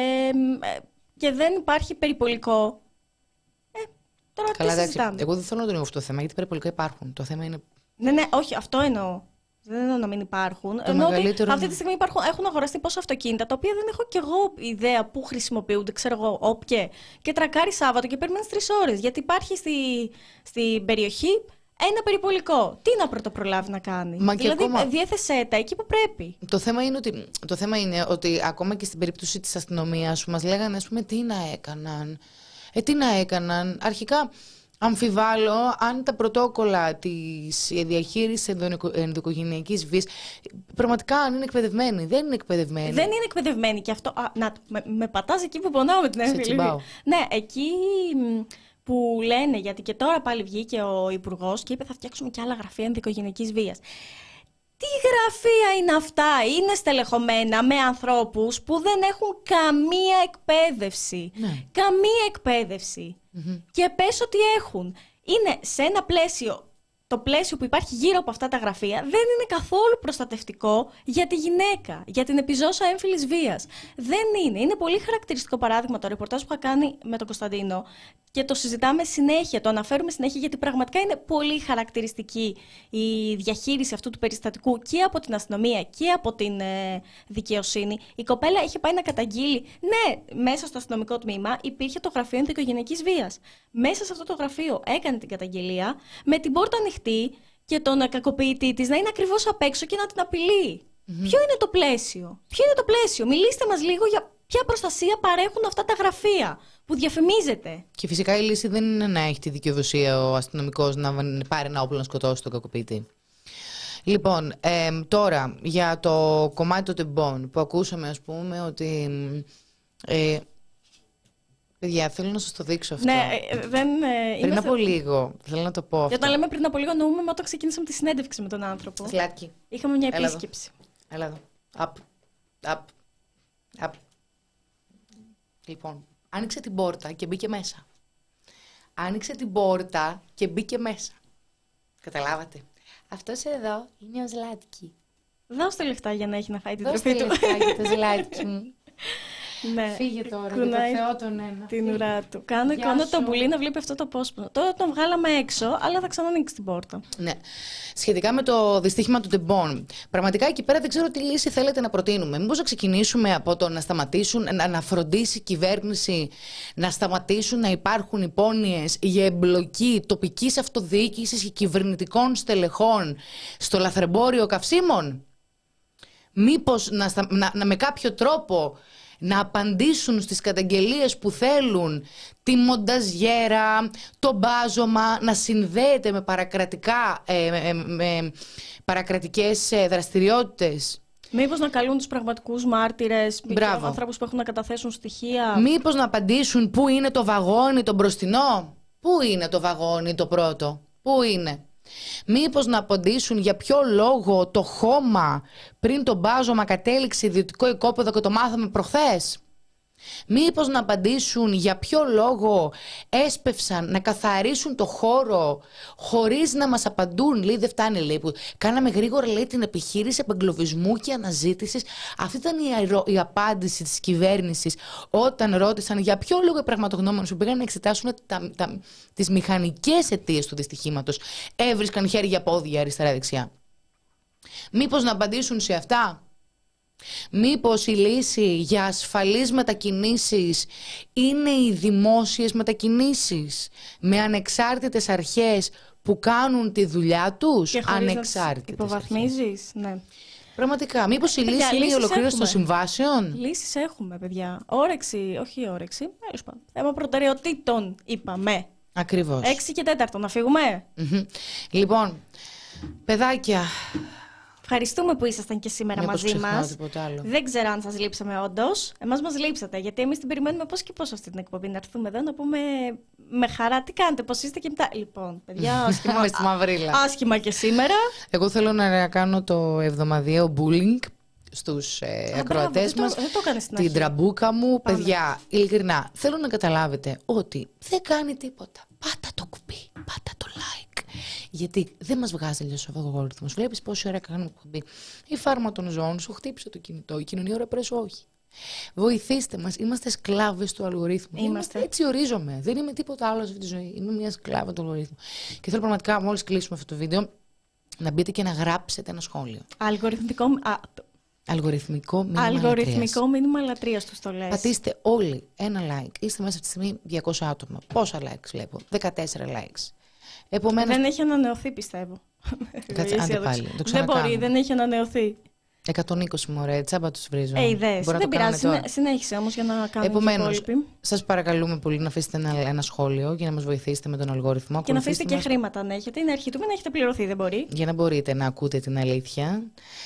Speaker 2: και δεν υπάρχει περιπολικό. Ε, τώρα
Speaker 1: Καλά,
Speaker 2: τι συζητάμε.
Speaker 1: Εγώ δεν θέλω να τον αυτό το θέμα, γιατί περιπολικά υπάρχουν. Το θέμα είναι.
Speaker 2: Ναι, ναι, όχι, αυτό εννοώ. Δεν εννοώ να μην υπάρχουν.
Speaker 1: Εννοώ μεγαλύτερο...
Speaker 2: Αυτή τη στιγμή υπάρχουν, έχουν αγοραστεί πόσα αυτοκίνητα, τα οποία δεν έχω κι εγώ ιδέα πού χρησιμοποιούνται, ξέρω εγώ, όποιε. Και τρακάρει Σάββατο και περιμένει τρεις ώρες. Γιατί υπάρχει στη, στην περιοχή ένα περιπολικό. Τι να πρωτοπρολάβει να κάνει.
Speaker 1: Μα
Speaker 2: δηλαδή,
Speaker 1: ακόμα...
Speaker 2: διέθεσέ τα εκεί που πρέπει.
Speaker 1: Το θέμα, είναι ότι, το θέμα είναι ότι ακόμα και στην περίπτωση της αστυνομίας που μας λέγανε, ας πούμε, τι να έκαναν. Ε, τι να έκαναν. Αρχικά. Αμφιβάλλω αν τα πρωτόκολλα της διαχείρισης ενδοοικογενειακής βίας πραγματικά αν είναι εκπαιδευμένοι. Δεν είναι εκπαιδευμένοι.
Speaker 2: Δεν είναι εκπαιδευμένοι και αυτό. Α, να, με, με πατάς εκεί που πονάω με την έμφυλη. Ναι, εκεί που λένε, γιατί και τώρα πάλι βγήκε ο Υπουργός και είπε θα φτιάξουμε και άλλα γραφεία ενδοοικογενειακής βίας. Τι γραφεία είναι αυτά? Είναι στελεχωμένα με ανθρώπους που δεν έχουν καμία εκπαίδευση. Ναι. Καμία εκπαίδευση. Mm-hmm. Και πες ότι έχουν. Είναι σε ένα πλαίσιο, το πλαίσιο που υπάρχει γύρω από αυτά τα γραφεία δεν είναι καθόλου προστατευτικό για τη γυναίκα, για την επιζώσα έμφυλης βίας. Δεν είναι. Είναι πολύ χαρακτηριστικό παράδειγμα το ρεπορτάζ που είχα κάνει με τον Κωνσταντίνο και το συζητάμε συνέχεια, το αναφέρουμε συνέχεια γιατί πραγματικά είναι πολύ χαρακτηριστική η διαχείριση αυτού του περιστατικού και από την αστυνομία και από την ε, δικαιοσύνη. Η κοπέλα είχε πάει να καταγγείλει, ναι, μέσα στο αστυνομικό τμήμα υπήρχε το γραφείο ενδοοικογενειακής βίας. Μέσα σε αυτό το γραφείο έκανε την καταγγελία με την πόρτα ανοιχτή και τον κακοποιητή της να είναι ακριβώς απ' έξω και να την απειλεί. Mm-hmm. Ποιο είναι το πλαίσιο? Ποιο είναι το πλαίσιο? Μιλήστε μας λίγο για ποια προστασία παρέχουν αυτά τα γραφεία που διαφημίζεται.
Speaker 1: Και φυσικά η λύση δεν είναι να έχει τη δικαιοδοσία ο αστυνομικός να πάρει ένα όπλο να σκοτώσει τον κακοποιητή. Λοιπόν, ε, τώρα για το κομμάτι των τεμπών που ακούσαμε, ας πούμε, ότι... Ε, παιδιά, θέλω να σας το δείξω αυτό.
Speaker 2: Ναι, δεν, ε,
Speaker 1: πριν είμαστε... από λίγο, θέλω να το πω αυτό.
Speaker 2: Και όταν λέμε πριν από λίγο, εννοούμε με όταν ξεκίνησαμε τη συνέντευξη με τον άνθρωπο.
Speaker 1: Σλάτκι.
Speaker 2: Είχαμε μια επίσκεψη.
Speaker 1: Έλα εδώ. Απ. Απ. Απ. Λοιπόν, άνοιξε την πόρτα και μπήκε μέσα. Άνοιξε την πόρτα και μπήκε μέσα. Καταλάβατε. Αυτός εδώ είναι ο Ζλάτκι.
Speaker 2: Δώστε λεφτά για να έχει να φάει την τροφή του.
Speaker 1: Δώστε λεφτά για το Ζλάτκι.
Speaker 2: Ναι.
Speaker 1: Φύγε τώρα, για το Θεό τον ένα.
Speaker 2: Την ουρά του. Κάνω εικόνα το πουλί να βλέπει αυτό το απόσπασμα. Τώρα τον βγάλαμε έξω, αλλά θα ξανανοίξει την πόρτα.
Speaker 1: Ναι. Σχετικά με το δυστύχημα του τεμπών, πραγματικά εκεί πέρα δεν ξέρω τι λύση θέλετε να προτείνουμε. Μήπως να ξεκινήσουμε από το να σταματήσουν, να, να φροντίσει η κυβέρνηση να σταματήσουν να υπάρχουν υπόνοιες για εμπλοκή τοπικής αυτοδιοίκησης και κυβερνητικών στελεχών στο λαθρεμπόριο καυσίμων. Μήπως να, να, να με κάποιο τρόπο να απαντήσουν στις καταγγελίες που θέλουν τη μονταζιέρα, το μπάζωμα να συνδέεται με, παρακρατικά, ε, με, με παρακρατικές δραστηριότητες.
Speaker 2: Μήπως να καλούν τους πραγματικούς μάρτυρες, ανθρώπους που έχουν να καταθέσουν στοιχεία.
Speaker 1: Μήπως να απαντήσουν πού είναι το βαγόνι το μπροστινό, πού είναι το βαγόνι το πρώτο, πού είναι. Μήπως να απαντήσουν για ποιο λόγο το χώμα πριν το μπάζωμα κατέληξε ιδιωτικό οικόπεδο και το μάθαμε προχθές. Μήπως να απαντήσουν για ποιο λόγο έσπευσαν να καθαρίσουν το χώρο χωρίς να μας απαντούν. Λέει, δεν φτάνει, λέει, που κάναμε γρήγορα, λέει, την επιχείρηση επεγκλωβισμού και αναζήτησης. Αυτή ήταν η, η απάντηση της κυβέρνησης όταν ρώτησαν για ποιο λόγο οι πραγματογνώμονες που πήγαν να εξετάσουν τα, τα, τις μηχανικές αιτίες του δυστυχήματος έβρισκαν χέρια, πόδια, αριστερά-δεξιά. Μήπως να απαντήσουν σε αυτά. Μήπως η λύση για ασφαλείς μετακινήσεις είναι οι δημόσιες μετακινήσεις με ανεξάρτητες αρχές που κάνουν τη δουλειά τους.
Speaker 2: Και
Speaker 1: ανεξάρτητες
Speaker 2: υποβαθμίζεις, ναι.
Speaker 1: Πραγματικά, μήπως η
Speaker 2: παιδιά,
Speaker 1: λύση είναι η ολοκλήρωση
Speaker 2: έχουμε.
Speaker 1: των συμβάσεων.
Speaker 2: Λύσεις έχουμε, παιδιά. Όρεξη, όχι όρεξη, τέλος πάντων. Θέμα προτεραιοτήτων, είπαμε.
Speaker 1: Ακριβώς.
Speaker 2: Έξι και τέταρτο, να φύγουμε.
Speaker 1: Mm-hmm. Λοιπόν, παιδάκια.
Speaker 2: Ευχαριστούμε που ήσασταν και σήμερα
Speaker 1: Μήπως
Speaker 2: μαζί
Speaker 1: ξεχνάω
Speaker 2: μας.
Speaker 1: τίποτα άλλο.
Speaker 2: Δεν ξέρω αν σας λείψαμε όντως. Εμάς μας λείψατε, γιατί εμείς την περιμένουμε πώς και πώς αυτή την εκπομπή. Να έρθουμε εδώ να πούμε με χαρά τι κάνετε, πώς είστε και μετά. Λοιπόν, παιδιά, άσχημα,
Speaker 1: Μες στη μαυρίλα.
Speaker 2: άσχημα και σήμερα.
Speaker 1: Εγώ θέλω να κάνω το εβδομαδιαίο bullying στους ε,
Speaker 2: Α,
Speaker 1: ακροατές
Speaker 2: μπράβο,
Speaker 1: μας.
Speaker 2: δεν το, δεν το έκανες στην
Speaker 1: Την
Speaker 2: αρχή.
Speaker 1: τραμπούκα μου.
Speaker 2: Πάμε.
Speaker 1: Παιδιά, ειλικρινά, θέλω να καταλάβετε ότι δεν κάνει τίποτα. Πάτα το κουμπί, πάτα το like. Γιατί δεν μας βγάζει τελείως ο αλγόριθμος. Βλέπεις πόση ώρα κάνουμε κουμπί. Η φάρμα των ζώων σου χτύπησε το κινητό. Η κοινωνία ώρα πρέσου όχι. Βοηθήστε μας. Είμαστε σκλάβες του αλγορίθμου.
Speaker 2: Είμαστε.
Speaker 1: Έτσι ορίζομαι. Δεν είμαι τίποτα άλλο σε αυτή τη ζωή. Είμαι μια σκλάβα του αλγορίθμου. Και θέλω πραγματικά, μόλις κλείσουμε αυτό το βίντεο, να μπείτε και να γράψετε ένα σχόλιο.
Speaker 2: Αλγοριθμικό, α,
Speaker 1: Αλγοριθμικό μήνυμα λατρείας.
Speaker 2: αλγοριθμικό μήνυμα λατρείας τους το λες.
Speaker 1: Πατήστε όλοι ένα like. Είστε μέσα αυτή τη στιγμή διακόσια άτομα. Πόσα likes βλέπω? δεκατέσσερα likes. Επομένως,
Speaker 2: Δεν έχει ανανεωθεί, πιστεύω.
Speaker 1: Κάτσε, άντε πάλι, το
Speaker 2: Δεν
Speaker 1: ξανακάνω.
Speaker 2: μπορεί, δεν έχει ανανεωθεί.
Speaker 1: εκατόν είκοσι μωρέ, τσάμπα τους βρίζω.
Speaker 2: Ε, ιδέες.
Speaker 1: Μπορώ να
Speaker 2: Δεν
Speaker 1: το κάνουμε
Speaker 2: πειράζει.
Speaker 1: τώρα.
Speaker 2: συνέ- Συνέχισε όμως για να κάνουμε
Speaker 1: Επομένως,
Speaker 2: οι υπόλοιποι.
Speaker 1: σας παρακαλούμε πολύ να αφήσετε ένα, ένα σχόλιο για να μας βοηθήσετε με τον αλγόριθμο.
Speaker 2: Και να αφήσετε
Speaker 1: Ακολουθήστε
Speaker 2: και
Speaker 1: μας
Speaker 2: χρήματα αν έχετε. Είναι αρχή του, μην έχετε πληρωθεί, δεν μπορεί.
Speaker 1: για να μπορείτε να ακούτε την αλήθεια.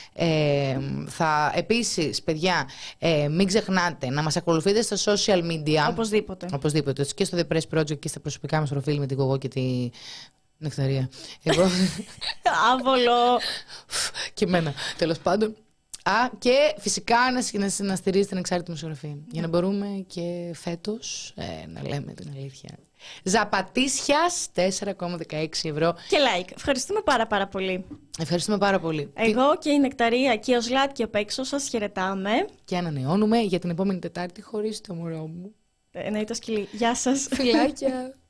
Speaker 1: Ε, θα, επίσης, παιδιά, ε, μην ξεχνάτε να μας ακολουθείτε στα social media.
Speaker 2: Οπωσδήποτε.
Speaker 1: Οπωσδήποτε. Και στο The Press Project και στα προσωπικά μας προφίλ με την Κογό και τη Νεκταρία. Εγώ
Speaker 2: Άβολο.
Speaker 1: και εμένα, τέλος πάντων. Α, και φυσικά να, να, να στηρίζετε την εξάρτητη μουσιογραφία. Για να μπορούμε και φέτος ε, να λέμε την αλήθεια. Ζαπατίσιας, τέσσερα κόμμα δεκαέξι ευρώ.
Speaker 2: Και like. Ευχαριστούμε πάρα πάρα πολύ.
Speaker 1: Ευχαριστούμε πάρα πολύ.
Speaker 2: Εγώ και η Νεκταρία και ο Σλάτκι απ' έξω σας χαιρετάμε.
Speaker 1: Και ανανεώνουμε για την επόμενη Τετάρτη χωρίς το μωρό μου.
Speaker 2: Ε, ναι, το σκυλί. Γεια σας.
Speaker 1: Φιλάκια.